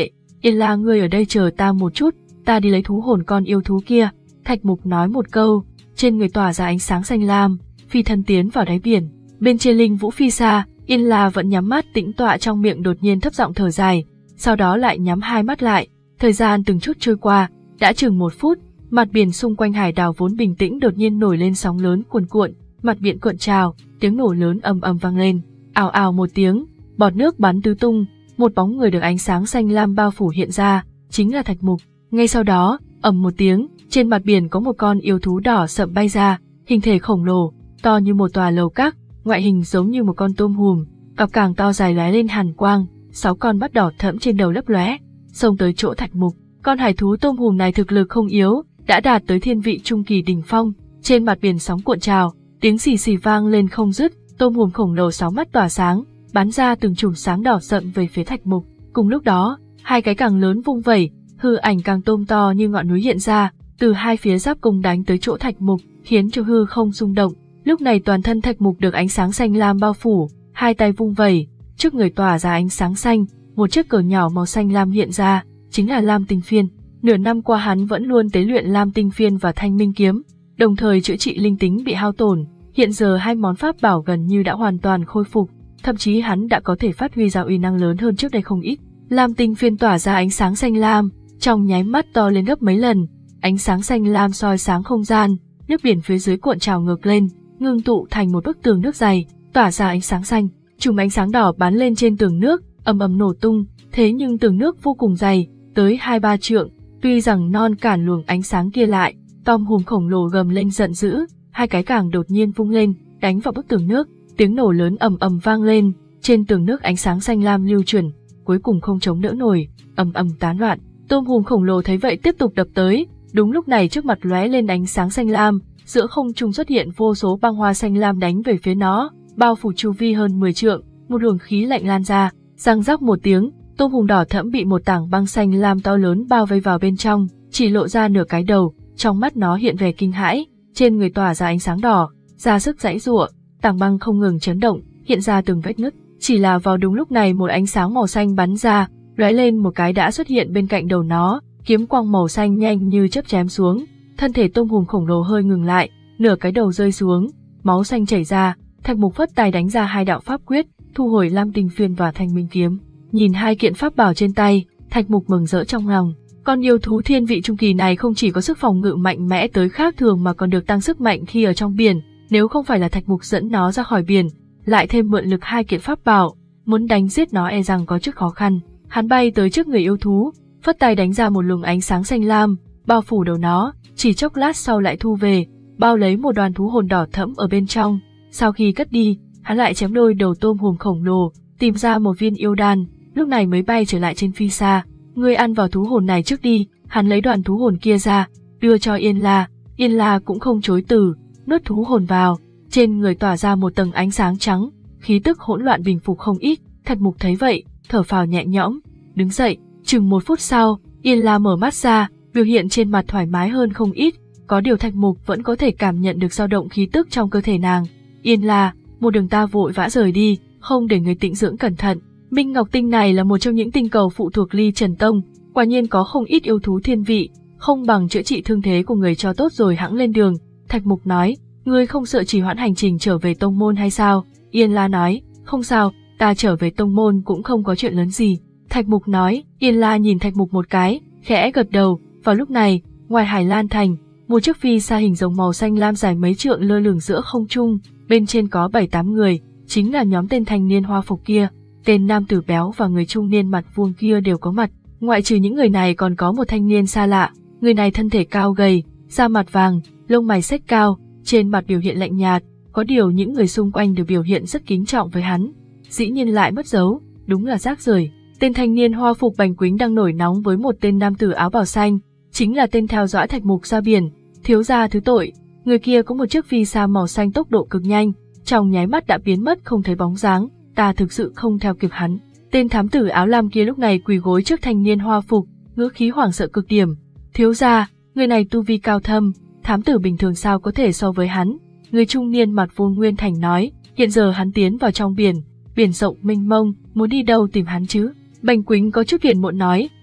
Yên La, ngươi ở đây chờ ta một chút, ta đi lấy thú hồn con yêu thú kia. Thạch Mục nói một câu, trên người tỏa ra ánh sáng xanh lam, phi thân tiến vào đáy biển. Bên trên linh vũ phi xa, Yên La vẫn nhắm mắt tĩnh tọa, trong miệng đột nhiên thấp giọng thở dài, sau đó lại nhắm hai mắt lại. Thời gian từng chút trôi qua, đã chừng một phút, mặt biển xung quanh hải đảo vốn bình tĩnh đột nhiên nổi lên sóng lớn cuồn cuộn, mặt biển cuộn trào, tiếng nổ lớn ầm ầm vang lên, ào ào một tiếng, bọt nước bắn tứ tung, một bóng người được ánh sáng xanh lam bao phủ hiện ra, chính là Thạch Mục. Ngay sau đó, ầm một tiếng, trên mặt biển có một con yêu thú đỏ sậm bay ra, hình thể khổng lồ, to như một tòa lầu các, ngoại hình giống như một con tôm hùm, cặp càng to dài lóe lên hàn quang, sáu con mắt đỏ thẫm trên đầu lấp lóe, xông tới chỗ Thạch Mục. Con hải thú tôm hùm này thực lực không yếu, đã đạt tới thiên vị trung kỳ đỉnh phong. Trên mặt biển sóng cuộn trào, tiếng xì xì vang lên không dứt, tôm hùm khổng lồ sáu mắt tỏa sáng, bắn ra từng chùm sáng đỏ sậm về phía Thạch Mục. Cùng lúc đó, hai cái càng lớn vung vẩy, hư ảnh càng tôm to như ngọn núi hiện ra, từ hai phía giáp công đánh tới chỗ Thạch Mục, khiến cho hư không rung động. Lúc này toàn thân Thạch Mục được ánh sáng xanh lam bao phủ, hai tay vung vẩy, trước người tỏa ra ánh sáng xanh, một chiếc cờ nhỏ màu xanh lam hiện ra, chính là Lam Tinh Phiên. Nửa năm qua hắn vẫn luôn tế luyện Lam Tinh Phiên và Thanh Minh Kiếm, đồng thời chữa trị linh tính bị hao tổn. Hiện giờ hai món pháp bảo gần như đã hoàn toàn khôi phục, thậm chí hắn đã có thể phát huy ra uy năng lớn hơn trước đây không ít. Lam Tinh Phiên tỏa ra ánh sáng xanh lam, trong nháy mắt to lên gấp mấy lần, ánh sáng xanh lam soi sáng không gian, nước biển phía dưới cuộn trào ngược lên, ngưng tụ thành một bức tường nước dày, tỏa ra ánh sáng xanh. Chùm ánh sáng đỏ bắn lên trên tường nước, ầm ầm nổ tung, thế nhưng tường nước vô cùng dày, tới hai ba trượng, tuy rằng non cản luồng ánh sáng kia lại. Tom hùm khổng lồ gầm lên giận dữ, hai cái càng đột nhiên vung lên, đánh vào bức tường nước, tiếng nổ lớn ầm ầm vang lên, trên tường nước ánh sáng xanh lam lưu chuyển, cuối cùng không chống đỡ nổi, ầm ầm tán loạn. Tôm hùm khổng lồ thấy vậy tiếp tục đập tới, đúng lúc này trước mặt lóe lên ánh sáng xanh lam, giữa không trung xuất hiện vô số băng hoa xanh lam đánh về phía nó, bao phủ chu vi hơn mười trượng, một luồng khí lạnh lan ra, răng rắc một tiếng, tôm hùm đỏ thẫm bị một tảng băng xanh lam to lớn bao vây vào bên trong, chỉ lộ ra nửa cái đầu. Trong mắt nó hiện vẻ kinh hãi, trên người tỏa ra ánh sáng đỏ, ra sức giãy giụa, tảng băng không ngừng chấn động, hiện ra từng vết nứt. Chỉ là vào đúng lúc này một ánh sáng màu xanh bắn ra, lóe lên một cái đã xuất hiện bên cạnh đầu nó, kiếm quang màu xanh nhanh như chớp chém xuống, thân thể tôm hùm khổng lồ hơi ngừng lại, nửa cái đầu rơi xuống, máu xanh chảy ra. Thạch Mục phất tay đánh ra hai đạo pháp quyết, thu hồi Lam Tinh Phiên và Thanh Minh Kiếm. Nhìn hai kiện pháp bảo trên tay, Thạch Mục mừng rỡ trong lòng. Con yêu thú thiên vị trung kỳ này không chỉ có sức phòng ngự mạnh mẽ tới khác thường mà còn được tăng sức mạnh khi ở trong biển, nếu không phải là Thạch Mục dẫn nó ra khỏi biển, lại thêm mượn lực hai kiện pháp bảo, muốn đánh giết nó e rằng có chút khó khăn. Hắn bay tới trước người yêu thú, phất tay đánh ra một luồng ánh sáng xanh lam, bao phủ đầu nó, chỉ chốc lát sau lại thu về, bao lấy một đoàn thú hồn đỏ thẫm ở bên trong. Sau khi cất đi, hắn lại chém đôi đầu tôm hùm khổng lồ, tìm ra một viên yêu đan, lúc này mới bay trở lại trên phi xa. Ngươi ăn vào thú hồn này trước đi. Hắn lấy đoạn thú hồn kia ra, đưa cho Yên La. Yên La cũng không chối từ, nuốt thú hồn vào, trên người tỏa ra một tầng ánh sáng trắng, khí tức hỗn loạn bình phục không ít. Thạch Mục thấy vậy, thở phào nhẹ nhõm, đứng dậy. Chừng một phút sau, Yên La mở mắt ra, biểu hiện trên mặt thoải mái hơn không ít, có điều Thạch Mục vẫn có thể cảm nhận được dao động khí tức trong cơ thể nàng. Yên La, một đường ta vội vã rời đi, không để người tĩnh dưỡng cẩn thận. Minh Ngọc Tinh này là một trong những tinh cầu phụ thuộc Ly Trần Tông, quả nhiên có không ít yêu thú thiên vị, không bằng chữa trị thương thế của người cho tốt rồi hãng lên đường. Thạch Mục nói, ngươi không sợ trì hoãn hành trình trở về tông môn hay sao? Yên La nói, không sao, ta trở về tông môn cũng không có chuyện lớn gì. Thạch Mục nói. Yên La nhìn Thạch Mục một cái, khẽ gật đầu. Vào lúc này, ngoài Hải Lan Thành, một chiếc phi xa hình rồng màu xanh lam dài mấy trượng lơ lửng giữa không trung, bên trên có bảy tám người, chính là nhóm tên thanh niên hoa phục kia. Tên nam tử béo và người trung niên mặt vuông kia đều có mặt, ngoại trừ những người này còn có một thanh niên xa lạ. Người này thân thể cao gầy, da mặt vàng, lông mày xếch cao, trên mặt biểu hiện lạnh nhạt, có điều những người xung quanh đều biểu hiện rất kính trọng với hắn. Dĩ nhiên lại mất dấu, đúng là rác rưởi. Tên thanh niên hoa phục Bành Quýnh đang nổi nóng với một tên nam tử áo bào xanh, chính là tên theo dõi Thạch Mục ra biển. Thiếu gia thứ tội. Người kia có một chiếc phi xa màu xanh tốc độ cực nhanh, trong nháy mắt đã biến mất không thấy bóng dáng. Ta thực sự không theo kịp hắn. Tên thám tử áo lam kia lúc này quỳ gối trước thanh niên hoa phục, ngữ khí hoảng sợ cực điểm. Thiếu gia, người này tu vi cao thâm, thám tử bình thường sao có thể so với hắn? Người trung niên mặt vuông Nguyên Thành nói, hiện giờ hắn tiến vào trong biển, biển rộng mênh mông, muốn đi đâu tìm hắn chứ? Bành Quýnh có chút phiền muộn nói,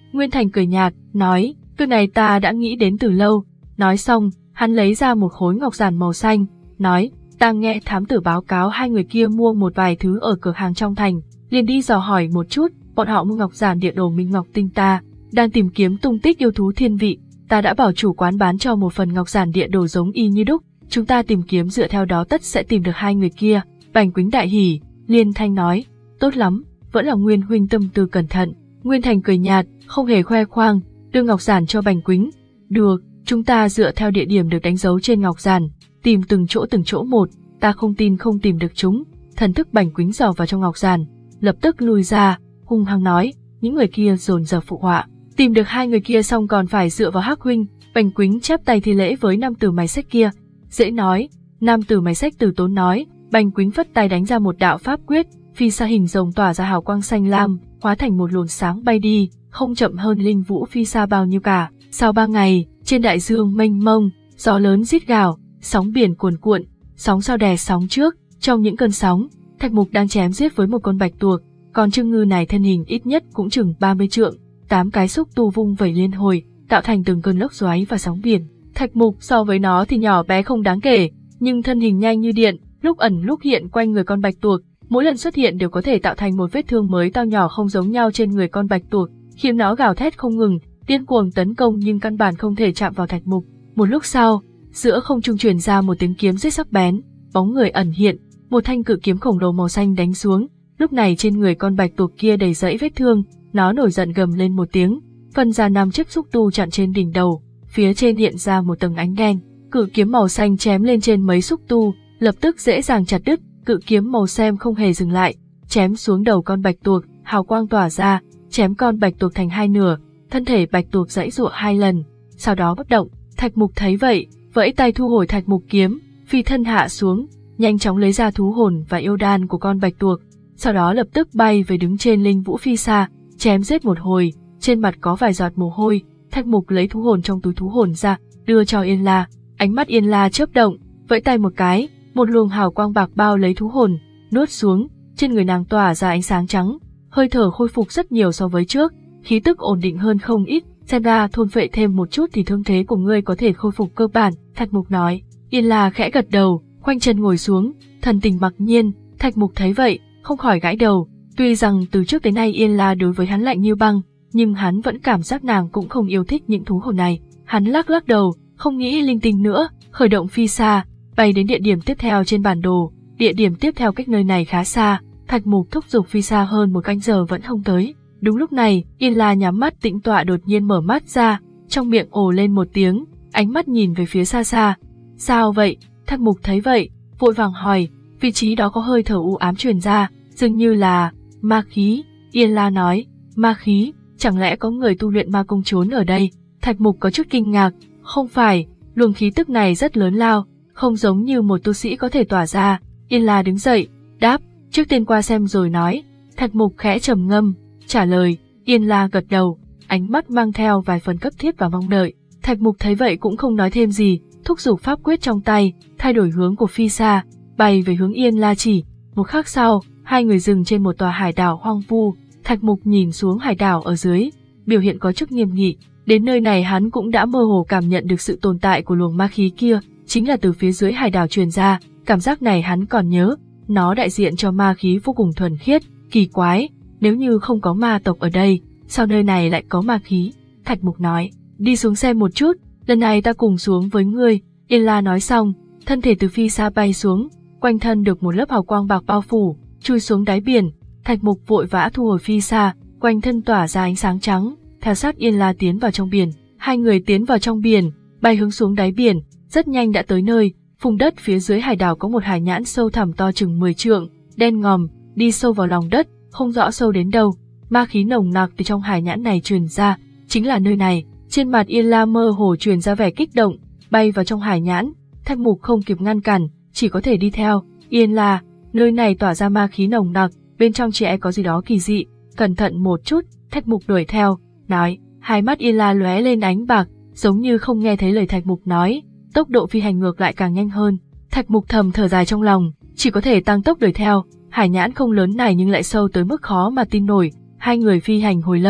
Nguyên Thành cười nhạt, nói, việc này ta đã nghĩ đến từ lâu. Nói xong, hắn lấy ra một khối ngọc giản màu xanh, nói, ta nghe thám tử báo cáo hai người kia mua một vài thứ ở cửa hàng trong thành, liền đi dò hỏi một chút, bọn họ mua ngọc giản địa đồ Minh Ngọc Tinh ta, đang tìm kiếm tung tích yêu thú thiên vị, ta đã bảo chủ quán bán cho một phần ngọc giản địa đồ giống y như đúc, chúng ta tìm kiếm dựa theo đó tất sẽ tìm được hai người kia. Bành Quýnh đại hỉ, liên thanh nói, tốt lắm, vẫn là Nguyên huynh tâm tư cẩn thận. Nguyên Thành cười nhạt, không hề khoe khoang, đưa ngọc giản cho Bành Quýnh. Được, chúng ta dựa theo địa điểm được đánh dấu trên ngọc giản, tìm từng chỗ từng chỗ một, ta không tin không tìm được chúng. Thần thức Bành Quýnh dò vào trong ngọc giản, lập tức lui ra, hung hăng nói, những người kia dồn dập phụ họa. Tìm được hai người kia xong còn phải dựa vào Hắc huynh. Bành Quýnh chắp tay thi lễ với nam tử mày xách kia. Dễ nói, nam tử mày xách từ tốn nói. Bành Quýnh phất tay đánh ra một đạo pháp quyết, phi sa hình rồng tỏa ra hào quang xanh lam, hóa thành một luồng sáng bay đi, không chậm hơn linh vũ phi sa bao nhiêu cả. Sau ba ngày, trên đại dương mênh mông, gió lớn rít gào, sóng biển cuồn cuộn, sóng sau đè sóng trước. Trong những cơn sóng, Thạch Mục đang chém giết với một con bạch tuộc, con trưng ngư này thân hình ít nhất cũng chừng ba mươi trượng, tám cái xúc tu vung vẩy liên hồi, tạo thành từng cơn lốc xoáy và sóng biển. Thạch Mục so với nó thì nhỏ bé không đáng kể, nhưng thân hình nhanh như điện, lúc ẩn lúc hiện quanh người con bạch tuộc, mỗi lần xuất hiện đều có thể tạo thành một vết thương mới to nhỏ không giống nhau trên người con bạch tuộc, khiến nó gào thét không ngừng, điên cuồng tấn công nhưng căn bản không thể chạm vào Thạch Mục. Một lúc sau, giữa không trung truyền ra một tiếng kiếm giết sắc bén, bóng người ẩn hiện, một thanh cự kiếm khổng lồ màu xanh đánh xuống. Lúc này trên người con bạch tuộc kia đầy dẫy vết thương, nó nổi giận gầm lên một tiếng, phân ra năm chiếc xúc tu chặn trên đỉnh đầu, phía trên hiện ra một tầng ánh đen, cự kiếm màu xanh chém lên trên mấy xúc tu, lập tức dễ dàng chặt đứt. Cự kiếm màu xem không hề dừng lại, chém xuống đầu con bạch tuộc, hào quang tỏa ra, chém con bạch tuộc thành hai nửa, thân thể bạch tuộc giãy giụa hai lần, sau đó bất động. Thạch Mục thấy vậy, vẫy tay thu hồi Thạch Mục kiếm, phi thân hạ xuống, nhanh chóng lấy ra thú hồn và yêu đan của con bạch tuộc, sau đó lập tức bay về đứng trên linh vũ phi sa, chém giết một hồi, trên mặt có vài giọt mồ hôi. Thạch Mục lấy thú hồn trong túi thú hồn ra, đưa cho Yên La, ánh mắt Yên La chớp động, vẫy tay một cái, một luồng hào quang bạc bao lấy thú hồn, nuốt xuống, trên người nàng tỏa ra ánh sáng trắng, hơi thở khôi phục rất nhiều so với trước, khí tức ổn định hơn không ít, xem ra thôn phệ thêm một chút thì thương thế của ngươi có thể khôi phục cơ bản, Thạch Mục nói. Yên La khẽ gật đầu, khoanh chân ngồi xuống, thần tình mặc nhiên. Thạch Mục thấy vậy, không khỏi gãi đầu, tuy rằng từ trước tới nay Yên La đối với hắn lạnh như băng, nhưng hắn vẫn cảm giác nàng cũng không yêu thích những thú hồn này. Hắn lắc lắc đầu, không nghĩ linh tinh nữa, khởi động phi sa, bay đến địa điểm tiếp theo trên bản đồ. Địa điểm tiếp theo cách nơi này khá xa, Thạch Mục thúc giục phi xa hơn một canh giờ vẫn không tới. Đúng lúc này, Yên La nhắm mắt tĩnh tọa đột nhiên mở mắt ra, trong miệng ồ lên một tiếng, ánh mắt nhìn về phía xa xa. Sao vậy? Thạch Mục thấy vậy, vội vàng hỏi, vị trí đó có hơi thở u ám truyền ra, dường như là ma khí. Yên La nói, ma khí, chẳng lẽ có người tu luyện ma công trốn ở đây? Thạch Mục có chút kinh ngạc, không phải, luồng khí tức này rất lớn lao, không giống như một tu sĩ có thể tỏa ra. Yên La đứng dậy, đáp, trước tiên qua xem rồi nói. Thạch Mục khẽ trầm ngâm, trả lời. Yên La gật đầu, ánh mắt mang theo vài phần cấp thiết và mong đợi. Thạch Mục thấy vậy cũng không nói thêm gì, thúc giục pháp quyết trong tay, thay đổi hướng của phi sa, bay về hướng Yên La chỉ. Một khắc sau, hai người dừng trên một tòa hải đảo hoang vu. Thạch Mục nhìn xuống hải đảo ở dưới, biểu hiện có chút nghiêm nghị. Đến nơi này hắn cũng đã mơ hồ cảm nhận được sự tồn tại của luồng ma khí kia, chính là từ phía dưới hải đảo truyền ra. Cảm giác này hắn còn nhớ, nó đại diện cho ma khí vô cùng thuần khiết, kỳ quái, nếu như không có ma tộc ở đây, sao nơi này lại có ma khí? Thạch Mục nói, đi xuống xem một chút, lần này ta cùng xuống với ngươi. Yên La nói xong, thân thể từ phi xa bay xuống, quanh thân được một lớp hào quang bạc bao phủ, chui xuống đáy biển. Thạch Mục vội vã thu hồi phi xa, quanh thân tỏa ra ánh sáng trắng, theo sát Yên La tiến vào trong biển. Hai người tiến vào trong biển, bay hướng xuống đáy biển, rất nhanh đã tới nơi. Vùng đất phía dưới hải đảo có một hải nhãn sâu thẳm to chừng mười trượng, đen ngòm, đi sâu vào lòng đất, không rõ sâu đến đâu. Ma khí nồng nặc từ trong hải nhãn này truyền ra, chính là nơi này. Trên mặt Yên La mơ hồ truyền ra vẻ kích động, bay vào trong hải nhãn. Thạch Mục không kịp ngăn cản, chỉ có thể đi theo. Yên La, nơi này tỏa ra ma khí nồng nặc, bên trong chỉ e có gì đó kỳ dị, cẩn thận một chút. Thạch Mục đuổi theo, nói. Hai mắt Yên La lóe lên ánh bạc, giống như không nghe thấy lời Thạch Mục nói. Tốc độ phi hành ngược lại càng nhanh hơn. Thạch Mục thầm thở dài trong lòng, chỉ có thể tăng tốc đuổi theo. Hải nhãn không lớn này nhưng lại sâu tới mức khó mà tin nổi. Hai người phi hành hồi lâu,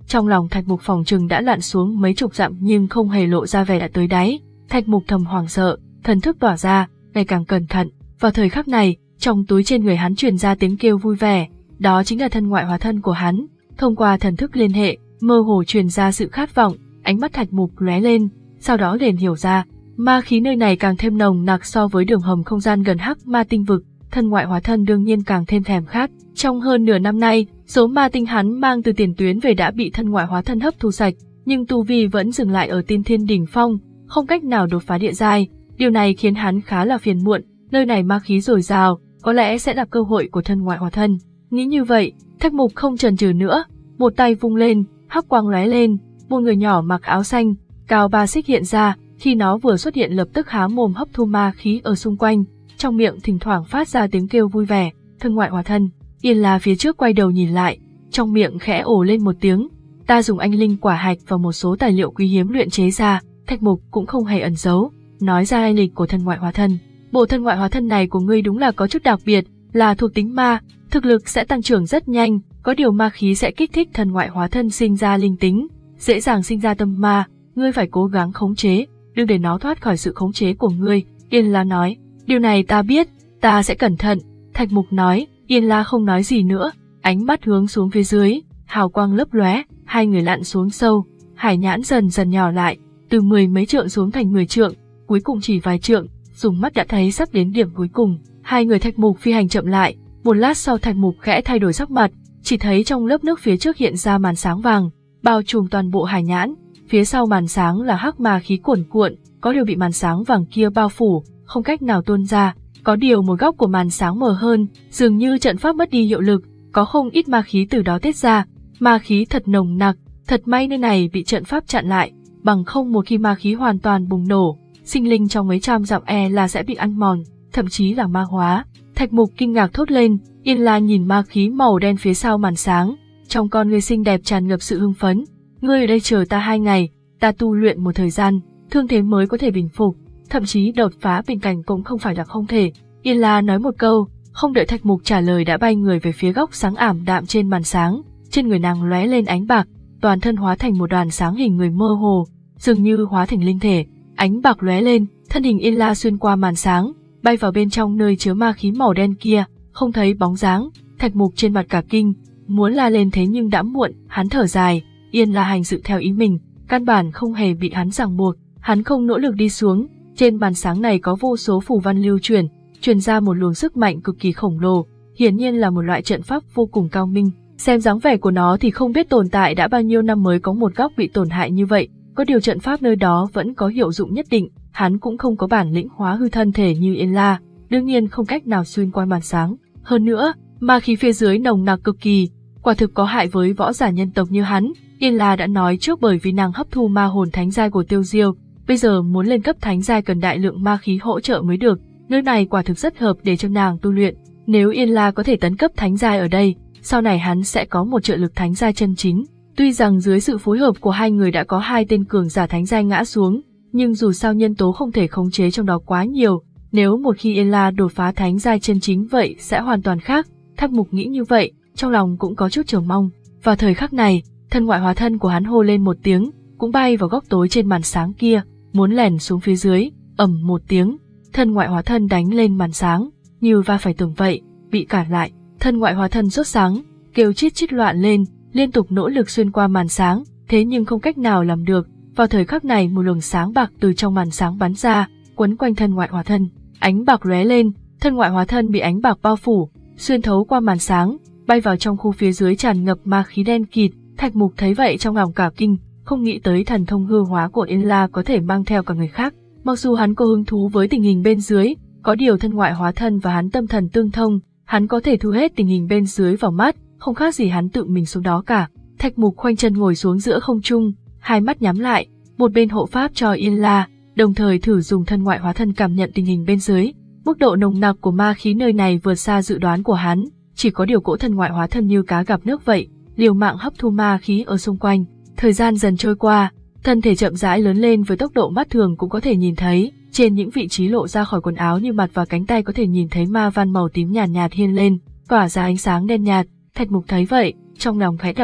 Trong lòng Thạch Mục phòng trừng đã lặn xuống mấy chục dặm nhưng không hề lộ ra vẻ đã tới đáy. Thạch Mục thầm hoảng sợ, thần thức tỏa ra, ngày càng cẩn thận. Vào thời khắc này, trong túi trên người hắn truyền ra tiếng kêu vui vẻ, đó chính là thân ngoại hóa thân của hắn. Thông qua thần thức liên hệ, mơ hồ truyền ra sự khát vọng, ánh mắt Thạch Mục lóe lên, sau đó liền hiểu ra, ma khí nơi này càng thêm nồng nặc so với đường hầm không gian gần Hắc Ma Tinh vực, thân ngoại hóa thân đương nhiên càng thêm thèm khát. Trong hơn nửa năm nay, số ma tinh hắn mang từ tiền tuyến về đã bị thân ngoại hóa thân hấp thu sạch, nhưng tu vi vẫn dừng lại ở Tiên Thiên đỉnh phong, không cách nào đột phá địa giai. Điều này khiến hắn khá là phiền muộn, nơi này ma khí dồi dào, có lẽ sẽ là cơ hội của thân ngoại hóa thân. Nghĩ như vậy, Thạch Mục không chần chừ nữa, một tay vung lên, hắc quang lóe lên, một người nhỏ mặc áo xanh, cao ba xích hiện ra, khi nó vừa xuất hiện lập tức há mồm hấp thu ma khí ở xung quanh, trong miệng thỉnh thoảng phát ra tiếng kêu vui vẻ. Thân ngoại hóa thân Yên La phía trước quay đầu nhìn lại, trong miệng khẽ ồ lên một tiếng. Ta dùng anh linh quả hạch và một số tài liệu quý hiếm luyện chế ra. Thạch Mục cũng không hề ẩn giấu, nói ra lai lịch của thân ngoại hóa thân. Bộ thân ngoại hóa thân này của ngươi đúng là có chút đặc biệt, là thuộc tính ma, thực lực sẽ tăng trưởng rất nhanh, có điều ma khí sẽ kích thích thân ngoại hóa thân sinh ra linh tính, dễ dàng sinh ra tâm ma, ngươi phải cố gắng khống chế, đừng để nó thoát khỏi sự khống chế của ngươi. Yên La nói, điều này ta biết, ta sẽ cẩn thận. Thạch Mục nói. Yên La không nói gì nữa, ánh mắt hướng xuống phía dưới, hào quang lấp lóe, hai người lặn xuống sâu, hải nhãn dần dần nhỏ lại, từ mười mấy trượng xuống thành mười trượng, cuối cùng chỉ vài trượng, dùng mắt đã thấy sắp đến điểm cuối cùng. Hai người Thạch Mục phi hành chậm lại, một lát sau Thạch Mục khẽ thay đổi sắc mặt, chỉ thấy trong lớp nước phía trước hiện ra màn sáng vàng, bao trùm toàn bộ hải nhãn, phía sau màn sáng là hắc ma khí cuồn cuộn, có điều bị màn sáng vàng kia bao phủ, không cách nào tuôn ra. Có điều một góc của màn sáng mờ hơn, dường như trận pháp mất đi hiệu lực, có không ít ma khí từ đó tiết ra, ma khí thật nồng nặc, thật may nơi này bị trận pháp chặn lại, bằng không một khi ma khí hoàn toàn bùng nổ, sinh linh trong mấy trăm dặm e là sẽ bị ăn mòn, thậm chí là ma hóa. Thạch Mục kinh ngạc thốt lên, Yên La nhìn ma khí màu đen phía sau màn sáng, trong con người xinh đẹp tràn ngập sự hưng phấn. Ngươi ở đây chờ ta hai ngày, ta tu luyện một thời gian, thương thế mới có thể bình phục. Thậm chí đột phá bình cảnh cũng không phải là không thể. Yên La nói một câu, không đợi Thạch Mục trả lời đã bay người về phía góc sáng ảm đạm trên màn sáng, trên người nàng lóe lên ánh bạc, toàn thân hóa thành một đoàn sáng hình người mơ hồ, dường như hóa thành linh thể. Ánh bạc lóe lên, thân hình Yên La xuyên qua màn sáng, bay vào bên trong nơi chứa ma khí màu đen kia, không thấy bóng dáng. Thạch Mục trên mặt cả kinh, muốn la lên thế nhưng đã muộn, hắn thở dài, Yên La hành sự theo ý mình, căn bản không hề bị hắn ràng buộc, hắn không nỗ lực đi xuống. Trên màn sáng này có vô số phù văn lưu truyền, truyền ra một luồng sức mạnh cực kỳ khổng lồ, hiển nhiên là một loại trận pháp vô cùng cao minh. Xem dáng vẻ của nó thì không biết tồn tại đã bao nhiêu năm mới có một góc bị tổn hại như vậy, có điều trận pháp nơi đó vẫn có hiệu dụng nhất định, hắn cũng không có bản lĩnh hóa hư thân thể như Yên La, đương nhiên không cách nào xuyên qua màn sáng. Hơn nữa, ma khí phía dưới nồng nặc cực kỳ, quả thực có hại với võ giả nhân tộc như hắn. Yên La đã nói trước bởi vì nàng hấp thu ma hồn thánh giai của Tiêu Diêu, bây giờ muốn lên cấp thánh giai cần đại lượng ma khí hỗ trợ mới được, nơi này quả thực rất hợp để cho nàng tu luyện. Nếu Yên La có thể tấn cấp thánh giai ở đây, sau này hắn sẽ có một trợ lực thánh giai chân chính. Tuy rằng dưới sự phối hợp của hai người đã có hai tên cường giả thánh giai ngã xuống, nhưng dù sao nhân tố không thể khống chế trong đó quá nhiều, nếu một khi Yên La đột phá thánh giai chân chính vậy sẽ hoàn toàn khác. Thạch Mục nghĩ như vậy, trong lòng cũng có chút chờ mong. Vào thời khắc này, thân ngoại hóa thân của hắn hô lên một tiếng, cũng bay vào góc tối trên màn sáng kia, muốn lẻn xuống phía dưới. Ầm một tiếng, thân ngoại hóa thân đánh lên màn sáng, như va phải tường vậy, bị cản lại. Thân ngoại hóa thân sốt sáng, kêu chít chít loạn lên, liên tục nỗ lực xuyên qua màn sáng, thế nhưng không cách nào làm được. Vào thời khắc này một luồng sáng bạc từ trong màn sáng bắn ra, quấn quanh thân ngoại hóa thân. Ánh bạc lóe lên, thân ngoại hóa thân bị ánh bạc bao phủ, xuyên thấu qua màn sáng, bay vào trong khu phía dưới tràn ngập ma khí đen kịt. Thạch Mục thấy vậy trong lòng cả kinh, không nghĩ tới thần thông hư hóa của Yên La có thể mang theo cả người khác. Mặc dù hắn có hứng thú với tình hình bên dưới, có điều thân ngoại hóa thân và hắn tâm thần tương thông, hắn có thể thu hết tình hình bên dưới vào mắt, không khác gì hắn tự mình xuống đó cả. Thạch Mục khoanh chân ngồi xuống giữa không trung, hai mắt nhắm lại, một bên hộ pháp cho Yên La, đồng thời thử dùng thân ngoại hóa thân cảm nhận tình hình bên dưới. Mức độ nồng nặc của ma khí nơi này vượt xa dự đoán của hắn, chỉ có điều cỗ thân ngoại hóa thân như cá gặp nước vậy, liều mạng hấp thu ma khí ở xung quanh. Thời gian dần trôi qua, thân thể chậm rãi lớn lên với tốc độ mắt thường cũng có thể nhìn thấy, trên những vị trí lộ ra khỏi quần áo như mặt và cánh tay có thể nhìn thấy ma văn màu tím nhàn nhạt, nhạt hiên lên, tỏa ra ánh sáng đen nhạt. Thạch Mục thấy vậy, trong lòng khẽ động,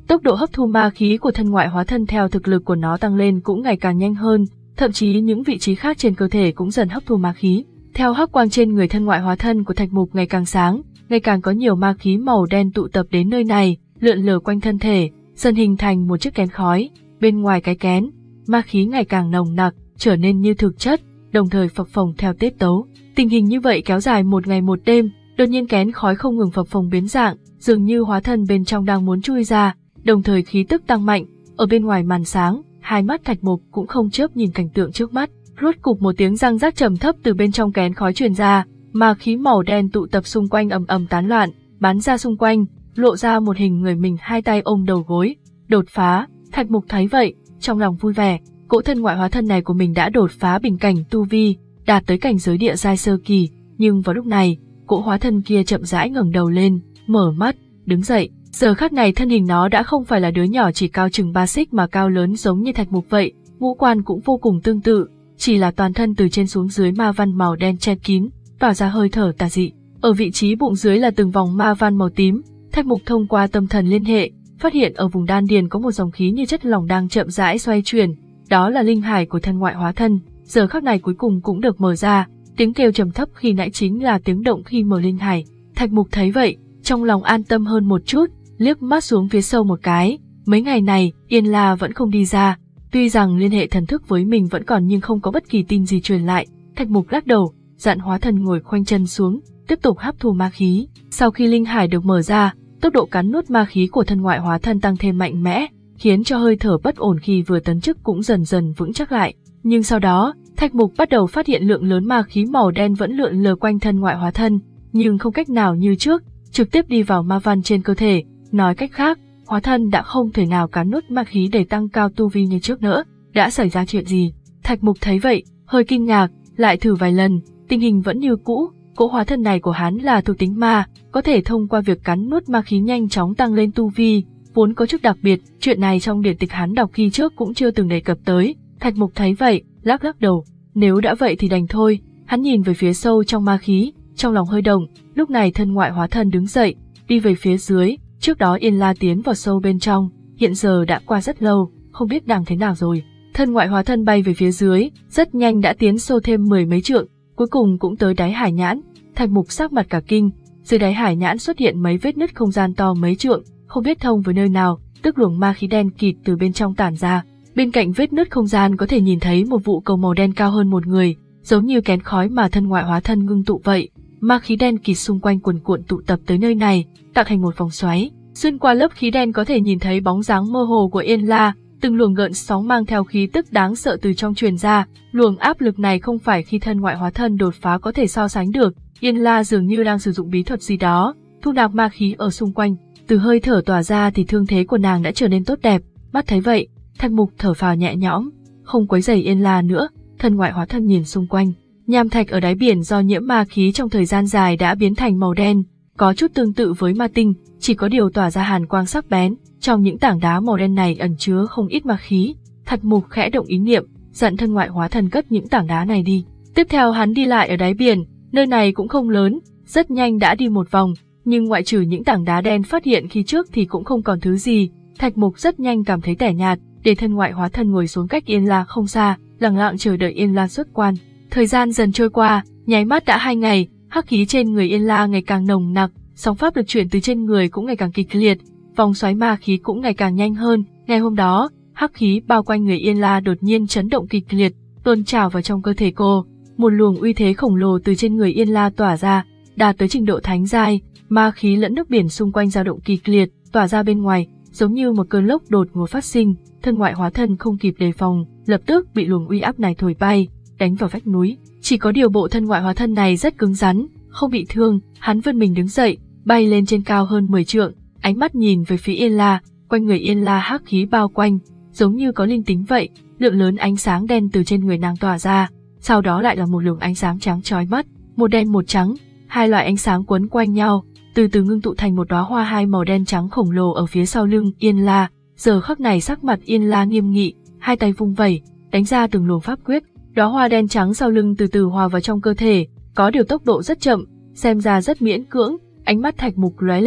Tốc độ hấp thu ma khí của thân ngoại hóa thân theo thực lực của nó tăng lên cũng ngày càng nhanh hơn, thậm chí những vị trí khác trên cơ thể cũng dần hấp thu ma khí. Theo hắc quang trên người thân ngoại hóa thân của Thạch Mục ngày càng sáng, ngày càng có nhiều ma khí màu đen tụ tập đến nơi này, lượn lờ quanh thân thể, dần hình thành một chiếc kén khói. Bên ngoài cái kén, ma khí ngày càng nồng nặc, trở nên như thực chất, đồng thời phập phồng theo tiết tấu. Tình hình như vậy kéo dài một ngày một đêm, đột nhiên kén khói không ngừng phập phồng biến dạng, dường như hóa thân bên trong đang muốn chui ra, đồng thời khí tức tăng mạnh. Ở bên ngoài màn sáng, hai mắt Thạch Mục cũng không chớp nhìn cảnh tượng trước mắt. Rốt cục một tiếng răng rắc trầm thấp từ bên trong kén khói truyền ra, ma khí màu đen tụ tập xung quanh ầm ầm tán loạn, bắn ra xung quanh, lộ ra một hình người mình hai tay ôm đầu gối. Đột phá, Thạch Mục thấy vậy, trong lòng vui vẻ, cỗ thân ngoại hóa thân này của mình đã đột phá bình cảnh tu vi, đạt tới cảnh giới địa giai sơ kỳ. Nhưng vào lúc này, cỗ hóa thân kia chậm rãi ngẩng đầu lên, mở mắt, đứng dậy. Giờ khắc này thân hình nó đã không phải là đứa nhỏ chỉ cao chừng ba xích mà cao lớn giống như Thạch Mục vậy, ngũ quan cũng vô cùng tương tự, chỉ là toàn thân từ trên xuống dưới ma văn màu đen che kín, tỏa ra hơi thở tà dị. Ở vị trí bụng dưới là từng vòng ma văn màu tím. Thạch Mục thông qua tâm thần liên hệ, phát hiện ở vùng đan điền có một dòng khí như chất lỏng đang chậm rãi xoay chuyển, đó là linh hải của thân ngoại hóa thân. Giờ khắc này cuối cùng cũng được mở ra, tiếng kêu trầm thấp khi nãy chính là tiếng động khi mở linh hải. Thạch Mục thấy vậy, trong lòng an tâm hơn một chút, liếc mắt xuống phía sâu một cái. Mấy ngày này, Yên La vẫn không đi ra, tuy rằng liên hệ thần thức với mình vẫn còn nhưng không có bất kỳ tin gì truyền lại. Thạch Mục lắc đầu, dặn hóa thân ngồi khoanh chân xuống, tiếp tục hấp thu ma khí. Sau khi linh hải được mở ra, tốc độ cắn nuốt ma khí của thân ngoại hóa thân tăng thêm mạnh mẽ, khiến cho hơi thở bất ổn khi vừa tấn chức cũng dần dần vững chắc lại. Nhưng sau đó, Thạch Mục bắt đầu phát hiện lượng lớn ma khí màu đen vẫn lượn lờ quanh thân ngoại hóa thân, nhưng không cách nào như trước, trực tiếp đi vào ma văn trên cơ thể. Nói cách khác, hóa thân đã không thể nào cắn nuốt ma khí để tăng cao tu vi như trước nữa. Đã xảy ra chuyện gì? Thạch Mục thấy vậy, hơi kinh ngạc, lại thử vài lần, tình hình vẫn như cũ. Cỗ hóa thân này của hắn là thuộc tính ma, có thể thông qua việc cắn nuốt ma khí nhanh chóng tăng lên tu vi, vốn có chút đặc biệt. Chuyện này trong điển tịch hắn đọc khi trước cũng chưa từng đề cập tới. Thạch Mục thấy vậy, lắc lắc đầu, nếu đã vậy thì đành thôi. Hắn nhìn về phía sâu trong ma khí, trong lòng hơi động. Lúc này thân ngoại hóa thân đứng dậy, đi về phía dưới. Trước đó Yên La tiến vào sâu bên trong, hiện giờ đã qua rất lâu, không biết đang thế nào rồi. Thân ngoại hóa thân bay về phía dưới, rất nhanh đã tiến sâu thêm mười mấy trượng, cuối cùng cũng tới đáy hải nhãn. Thạch Mục sắc mặt cả kinh, dưới đáy hải nhãn xuất hiện mấy vết nứt không gian to mấy trượng, không biết thông với nơi nào, tức luồng ma khí đen kịt từ bên trong tản ra. Bên cạnh vết nứt không gian có thể nhìn thấy một vụ cầu màu đen cao hơn một người, giống như kén khói mà thân ngoại hóa thân ngưng tụ vậy. Ma khí đen kịt xung quanh cuồn cuộn tụ tập tới nơi này, tạo thành một vòng xoáy. Xuyên qua lớp khí đen có thể nhìn thấy bóng dáng mơ hồ của Yên La, từng luồng gợn sóng mang theo khí tức đáng sợ từ trong truyền ra. Luồng áp lực này không phải khi thân ngoại hóa thân đột phá có thể so sánh được. Yên La dường như đang sử dụng bí thuật gì đó, thu nạp ma khí ở xung quanh. Từ hơi thở tỏa ra thì thương thế của nàng đã trở nên tốt đẹp. Mắt thấy vậy, Thạch Mục thở phào nhẹ nhõm, không quấy rầy Yên La nữa. Thân ngoại hóa thân nhìn xung quanh, nham thạch ở đáy biển do nhiễm ma khí trong thời gian dài đã biến thành màu đen, có chút tương tự với ma tinh, chỉ có điều tỏa ra hàn quang sắc bén. Trong những tảng đá màu đen này ẩn chứa không ít ma khí. Thạch Mục khẽ động ý niệm, dặn thân ngoại hóa thân cất những tảng đá này đi. Tiếp theo hắn đi lại ở đáy biển, nơi này cũng không lớn, rất nhanh đã đi một vòng, nhưng ngoại trừ những tảng đá đen phát hiện khi trước thì cũng không còn thứ gì. Thạch Mục rất nhanh cảm thấy tẻ nhạt, để thân ngoại hóa thân ngồi xuống cách Yên La không xa, lặng lặng chờ đợi Yên La xuất quan. Thời gian dần trôi qua, nháy mắt đã hai ngày, hắc khí trên người Yên La ngày càng nồng nặc, sóng pháp lực chuyển từ trên người cũng ngày càng kịch liệt, vòng xoáy ma khí cũng ngày càng nhanh hơn. Ngày hôm đó, hắc khí bao quanh người Yên La đột nhiên chấn động kịch liệt, tuôn trào vào trong cơ thể cô. Một luồng uy thế khổng lồ từ trên người Yên La tỏa ra, đạt tới trình độ thánh giai, ma khí lẫn nước biển xung quanh dao động kịch liệt, tỏa ra bên ngoài, giống như một cơn lốc đột ngột phát sinh. Thân ngoại hóa thân không kịp đề phòng, lập tức bị luồng uy áp này thổi bay, đánh vào vách núi. Chỉ có điều bộ thân ngoại hóa thân này rất cứng rắn, không bị thương. Hắn vươn mình đứng dậy, bay lên trên cao hơn mười trượng, ánh mắt nhìn về phía Yên La. Quanh người Yên La hắc khí bao quanh, giống như có linh tính vậy. Lượng lớn ánh sáng đen từ trên người nàng tỏa ra, sau đó lại là một luồng ánh sáng trắng chói mắt, một đen một trắng, hai loại ánh sáng quấn quanh nhau, từ từ ngưng tụ thành một đóa hoa hai màu đen trắng khổng lồ ở phía sau lưng Yên La. Giờ khắc này sắc mặt Yên La nghiêm nghị, hai tay vung vẩy, đánh ra từng luồng pháp quyết. Đóa hoa đen trắng sau lưng từ từ hòa vào trong cơ thể, có điều tốc độ rất chậm, xem ra rất miễn cưỡng. Ánh mắt Thạch Mục lóe lên,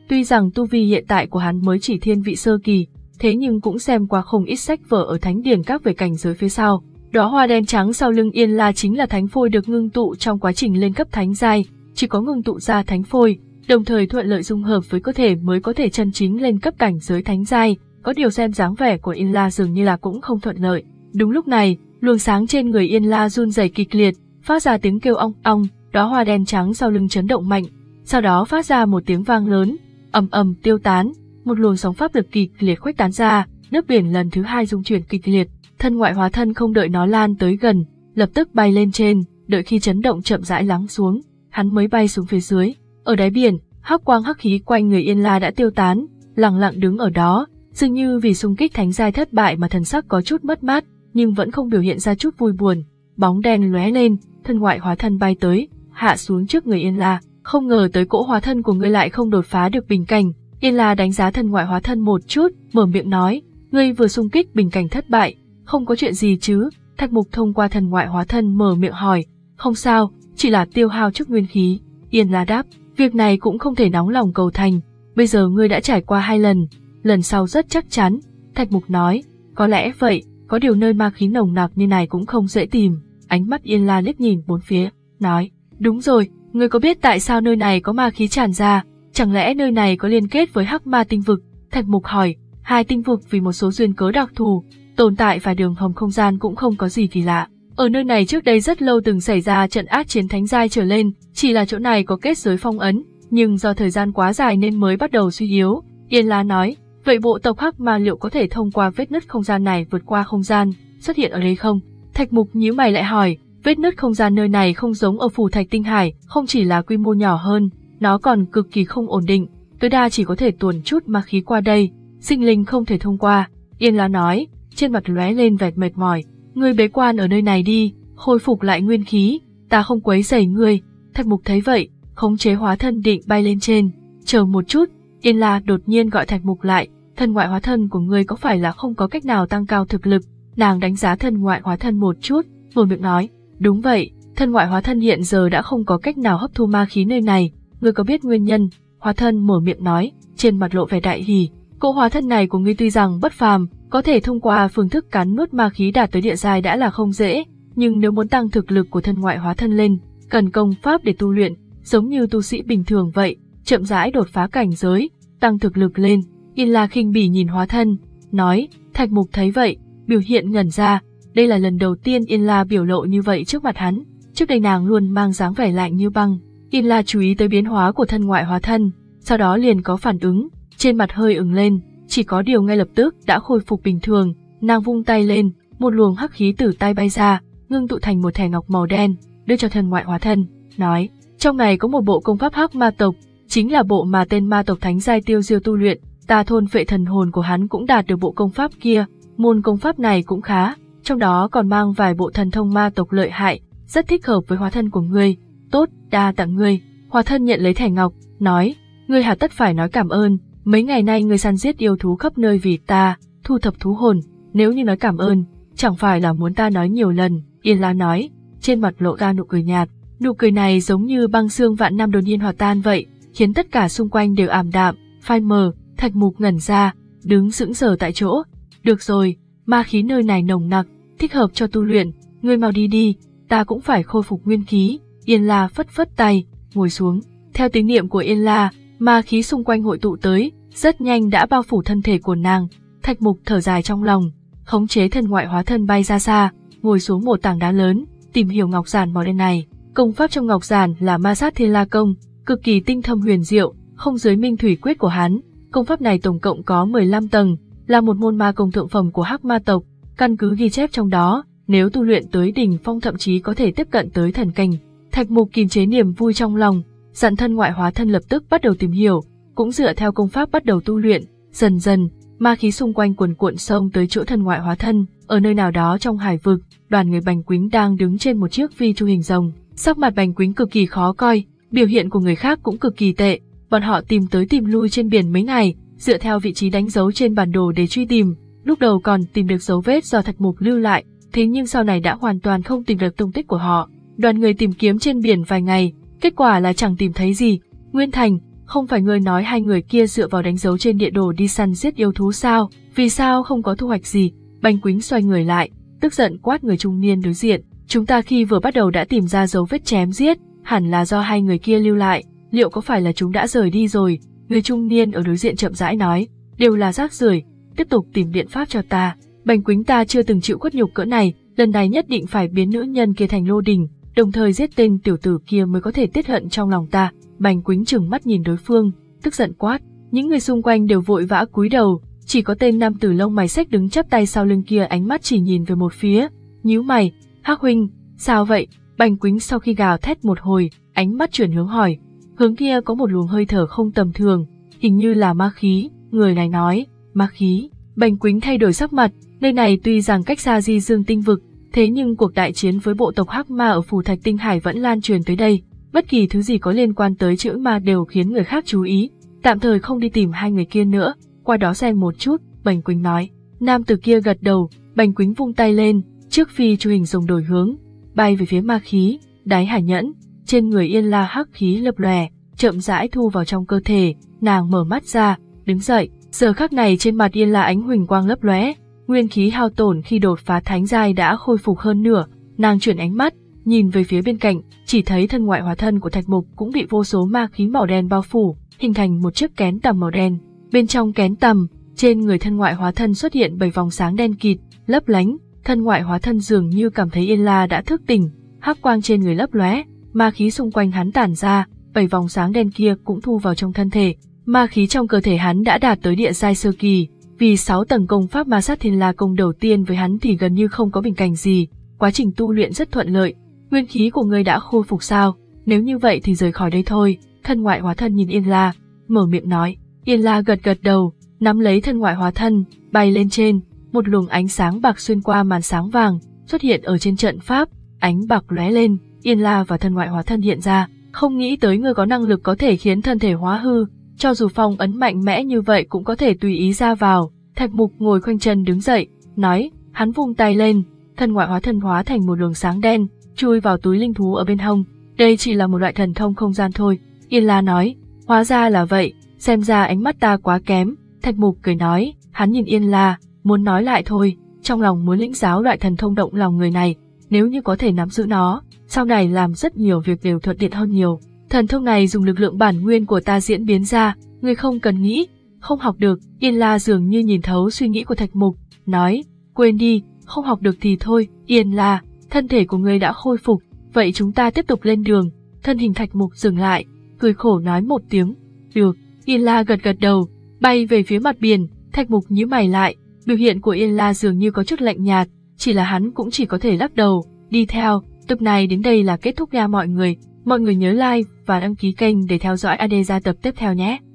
Tuy rằng tu vi hiện tại của hắn mới chỉ thiên vị sơ kỳ, thế nhưng cũng xem qua không ít sách vở ở thánh điển các về cảnh giới phía sau. Đóa hoa đen trắng sau lưng Yên La chính là thánh phôi được ngưng tụ trong quá trình lên cấp thánh giai, chỉ có ngưng tụ ra thánh phôi, đồng thời thuận lợi dung hợp với cơ thể mới có thể chân chính lên cấp cảnh giới thánh giai, có điều xem dáng vẻ của Yên La dường như là cũng không thuận lợi. Đúng lúc này, luồng sáng trên người Yên La run rẩy kịch liệt, phát ra tiếng kêu ong ong, đóa hoa đen trắng sau lưng chấn động mạnh, sau đó phát ra một tiếng vang lớn, ầm ầm tiêu tán, một luồng sóng pháp lực kịch liệt khuếch tán ra, nước biển lần thứ hai rung chuyển kịch liệt, thân ngoại hóa thân không đợi nó lan tới gần, lập tức bay lên trên, đợi khi chấn động chậm rãi lắng xuống, hắn mới bay xuống phía dưới. Ở đáy biển, hắc quang hắc khí quanh người Yên La đã tiêu tán, lặng lặng đứng ở đó, dường như vì xung kích thánh giai thất bại mà thần sắc có chút mất mát, nhưng vẫn không biểu hiện ra chút vui buồn. Bóng đen lóe lên, thân ngoại hóa thân bay tới, hạ xuống trước người Yên La. Không ngờ tới cỗ hóa thân của ngươi lại không đột phá được bình cảnh. Yên La đánh giá thân ngoại hóa thân một chút, mở miệng nói, ngươi vừa xung kích bình cảnh thất bại, không có chuyện gì chứ? Thạch Mục thông qua thân ngoại hóa thân mở miệng hỏi, không sao, chỉ là tiêu hao chút nguyên khí. Yên La đáp, việc này cũng không thể nóng lòng cầu thành, bây giờ ngươi đã trải qua hai lần, lần sau rất chắc chắn. Thạch Mục nói, có lẽ vậy, có điều nơi ma khí nồng nặc như này cũng không dễ tìm. Ánh mắt Yên La liếc nhìn bốn phía, nói, đúng rồi, ngươi có biết tại sao nơi này có ma khí tràn ra, chẳng lẽ nơi này có liên kết với Hắc Ma tinh vực? Thạch Mục hỏi, hai tinh vực vì một số duyên cớ đặc thù, tồn tại vài đường hầm không gian cũng không có gì kỳ lạ. Ở nơi này trước đây rất lâu từng xảy ra trận ác chiến thánh giai trở lên, chỉ là chỗ này có kết giới phong ấn, nhưng do thời gian quá dài nên mới bắt đầu suy yếu. Yên La nói, vậy bộ tộc Hắc Ma liệu có thể thông qua vết nứt không gian này vượt qua không gian, xuất hiện ở đây không? Thạch Mục nhíu mày lại hỏi, vết nứt không gian nơi này không giống ở Phù Thạch Tinh Hải, không chỉ là quy mô nhỏ hơn, nó còn cực kỳ không ổn định, tối đa chỉ có thể tuồn chút ma khí qua đây, sinh linh không thể thông qua. Yên La nói, trên mặt lóe lên vẻ mệt mỏi, ngươi bế quan ở nơi này đi, khôi phục lại nguyên khí, ta không quấy rầy ngươi. Thạch Mục thấy vậy, khống chế hóa thân định bay lên trên, chờ một chút. Yên La đột nhiên gọi Thạch Mục lại, thân ngoại hóa thân của ngươi có phải là không có cách nào tăng cao thực lực? Nàng đánh giá thân ngoại hóa thân một chút, mở miệng nói, đúng vậy, thân ngoại hóa thân hiện giờ đã không có cách nào hấp thu ma khí nơi này, ngươi có biết nguyên nhân? Hóa thân mở miệng nói, trên mặt lộ vẻ đại hỉ, cỗ hóa thân này của ngươi tuy rằng bất phàm, có thể thông qua phương thức cắn nuốt ma khí đạt tới địa giai đã là không dễ, nhưng nếu muốn tăng thực lực của thân ngoại hóa thân lên, cần công pháp để tu luyện, giống như tu sĩ bình thường vậy, chậm rãi đột phá cảnh giới, tăng thực lực lên. Yên La khinh bỉ nhìn hóa thân, nói, Thạch Mục thấy vậy, biểu hiện ngẩn ra, đây là lần đầu tiên Yên La biểu lộ như vậy trước mặt hắn, trước đây nàng luôn mang dáng vẻ lạnh như băng. Yên La chú ý tới biến hóa của thân ngoại hóa thân, sau đó liền có phản ứng, trên mặt hơi ửng lên, chỉ có điều ngay lập tức đã khôi phục bình thường, nàng vung tay lên, một luồng hắc khí từ tay bay ra, ngưng tụ thành một thẻ ngọc màu đen, đưa cho thân ngoại hóa thân, nói, trong này có một bộ công pháp Hắc Ma tộc, chính là bộ mà tên ma tộc thánh giai Tiêu Diêu tu luyện, ta thôn phệ thần hồn của hắn cũng đạt được bộ công pháp kia, môn công pháp này cũng khá, trong đó còn mang vài bộ thần thông ma tộc lợi hại, rất thích hợp với hóa thân của ngươi. Tốt, đa tạ ngươi. Hóa thân nhận lấy thẻ ngọc, nói, ngươi hà tất phải nói cảm ơn, mấy ngày nay ngươi săn giết yêu thú khắp nơi vì ta, thu thập thú hồn, nếu như nói cảm ơn, chẳng phải là muốn ta nói nhiều lần. Yên La nói, trên mặt lộ ra nụ cười nhạt, nụ cười này giống như băng xương vạn năm đột nhiên hòa tan vậy, khiến tất cả xung quanh đều ảm đạm, phai mờ. Thạch Mục ngẩn ra, đứng sững sờ tại chỗ. Được rồi, ma khí nơi này nồng nặc, thích hợp cho tu luyện, ngươi mau đi đi, ta cũng phải khôi phục nguyên khí. Yên La phất phất tay, ngồi xuống. Theo tín niệm của Yên La, ma khí xung quanh hội tụ tới, rất nhanh đã bao phủ thân thể của nàng. Thạch Mục thở dài trong lòng, khống chế thân ngoại hóa thân bay ra xa, ngồi xuống một tảng đá lớn, tìm hiểu ngọc giản màu đen này. Công pháp trong ngọc giản là Ma Sát Thiên La Công, cực kỳ tinh thâm huyền diệu, không dưới Minh Thủy Quyết của hắn. Công pháp này tổng cộng có mười lăm tầng, là một môn ma công thượng phẩm của Hắc Ma tộc, căn cứ ghi chép trong đó, nếu tu luyện tới đỉnh phong thậm chí có thể tiếp cận tới thần cảnh. Thạch Mục kiềm chế niềm vui trong lòng, dặn thân ngoại hóa thân lập tức bắt đầu tìm hiểu, cũng dựa theo công pháp bắt đầu tu luyện. Dần dần, ma khí xung quanh cuồn cuộn xông tới chỗ thân ngoại hóa thân. Ở nơi nào đó trong hải vực, đoàn người Bành Quýnh đang đứng trên một chiếc phi chu hình rồng, sắc mặt Bành Quýnh cực kỳ khó coi, biểu hiện của người khác cũng cực kỳ tệ. Bọn họ tìm tới tìm lui trên biển mấy ngày, dựa theo vị trí đánh dấu trên bản đồ để truy tìm, lúc đầu còn tìm được dấu vết do Thạch Mục lưu lại, thế nhưng sau này đã hoàn toàn không tìm được tung tích của họ. Đoàn người tìm kiếm trên biển vài ngày, kết quả là chẳng tìm thấy gì. Nguyên Thành, không phải ngươi nói hai người kia dựa vào đánh dấu trên địa đồ đi săn giết yêu thú sao, vì sao không có thu hoạch gì? Bành Quýnh xoay người lại, tức giận quát người trung niên đối diện, chúng ta khi vừa bắt đầu đã tìm ra dấu vết chém giết, hẳn là do hai người kia lưu lại, liệu có phải là chúng đã rời đi rồi? Người trung niên ở đối diện chậm rãi nói, đều là rác rưởi, tiếp tục tìm biện pháp cho ta. Bành Quýnh ta chưa từng chịu khuất nhục cỡ này, lần này nhất định phải biến nữ nhân kia thành lô đình, đồng thời giết tên tiểu tử kia mới có thể tiết hận trong lòng ta. Bành Quýnh trừng mắt nhìn đối phương, tức giận quát, những người xung quanh đều vội vã cúi đầu, chỉ có tên nam tử lông mày xếch đứng chắp tay sau lưng kia ánh mắt chỉ nhìn về một phía, nhíu mày, Hắc huynh, sao vậy? Bành Quýnh sau khi gào thét một hồi, ánh mắt chuyển hướng hỏi, hướng kia có một luồng hơi thở không tầm thường, hình như là ma khí, người này nói, ma khí. Bành Quýnh thay đổi sắc mặt, nơi này tuy rằng cách xa Di Dương tinh vực, thế nhưng cuộc đại chiến với bộ tộc Hắc Ma ở Phù Thạch Tinh Hải vẫn lan truyền tới đây, bất kỳ thứ gì có liên quan tới chữ ma đều khiến người khác chú ý, tạm thời không đi tìm hai người kia nữa, qua đó xem một chút, Bành Quýnh nói. Nam tử kia gật đầu, Bành Quýnh vung tay lên, trước phi chu hình rồng đổi hướng, bay về phía ma khí, đáy hải nhẫn, trên người Yên La hắc khí lập lòe, chậm rãi thu vào trong cơ thể, nàng mở mắt ra, đứng dậy, giờ khắc này trên mặt Yên La ánh huỳnh quang lấp lóe, nguyên khí hao tổn khi đột phá thánh giai đã khôi phục hơn nửa, nàng chuyển ánh mắt, nhìn về phía bên cạnh, chỉ thấy thân ngoại hóa thân của Thạch Mục cũng bị vô số ma khí màu đen bao phủ, hình thành một chiếc kén tằm màu đen. Bên trong kén tằm, trên người thân ngoại hóa thân xuất hiện bảy vòng sáng đen kịt, lấp lánh, thân ngoại hóa thân dường như cảm thấy Yên La đã thức tỉnh, hắc quang trên người lấp lóe, ma khí xung quanh hắn tản ra, bảy vòng sáng đen kia cũng thu vào trong thân thể. Ma khí trong cơ thể hắn đã đạt tới địa giai sơ kỳ, vì sáu tầng công pháp Ma Sát Thiên La công đầu tiên với hắn thì gần như không có bình cảnh gì, quá trình tu luyện rất thuận lợi. Nguyên khí của ngươi đã khôi phục sao? Nếu như vậy thì rời khỏi đây thôi. Thân ngoại hóa thân nhìn Yên La, mở miệng nói. Yên La gật gật đầu, nắm lấy thân ngoại hóa thân, bay lên trên, một luồng ánh sáng bạc xuyên qua màn sáng vàng, xuất hiện ở trên trận pháp, ánh bạc lóe lên, Yên La và thân ngoại hóa thân hiện ra. Không nghĩ tới ngươi có năng lực có thể khiến thân thể hóa hư, cho dù phong ấn mạnh mẽ như vậy cũng có thể tùy ý ra vào. Thạch Mục ngồi khoanh chân đứng dậy, nói, hắn vung tay lên, thân ngoại hóa thân hóa thành một luồng sáng đen, chui vào túi linh thú ở bên hông. Đây chỉ là một loại thần thông không gian thôi. Yên La nói, hóa ra là vậy, xem ra ánh mắt ta quá kém. Thạch Mục cười nói, hắn nhìn Yên La, muốn nói lại thôi, trong lòng muốn lĩnh giáo loại thần thông động lòng người này, nếu như có thể nắm giữ nó, sau này làm rất nhiều việc đều thuận tiện hơn nhiều. Thần thông này dùng lực lượng bản nguyên của ta diễn biến ra, ngươi không cần nghĩ, không học được. Yên La dường như nhìn thấu suy nghĩ của Thạch Mục, nói, quên đi, không học được thì thôi. Yên La, thân thể của ngươi đã khôi phục, vậy chúng ta tiếp tục lên đường. Thân hình Thạch Mục dừng lại, cười khổ nói một tiếng, được. Yên La gật gật đầu, bay về phía mặt biển. Thạch Mục nhíu mày lại, biểu hiện của Yên La dường như có chút lạnh nhạt, chỉ là hắn cũng chỉ có thể lắc đầu, đi theo. Tập này đến đây là kết thúc nha mọi người. Mọi người nhớ like và đăng ký kênh để theo dõi a đê ra tập tiếp theo nhé.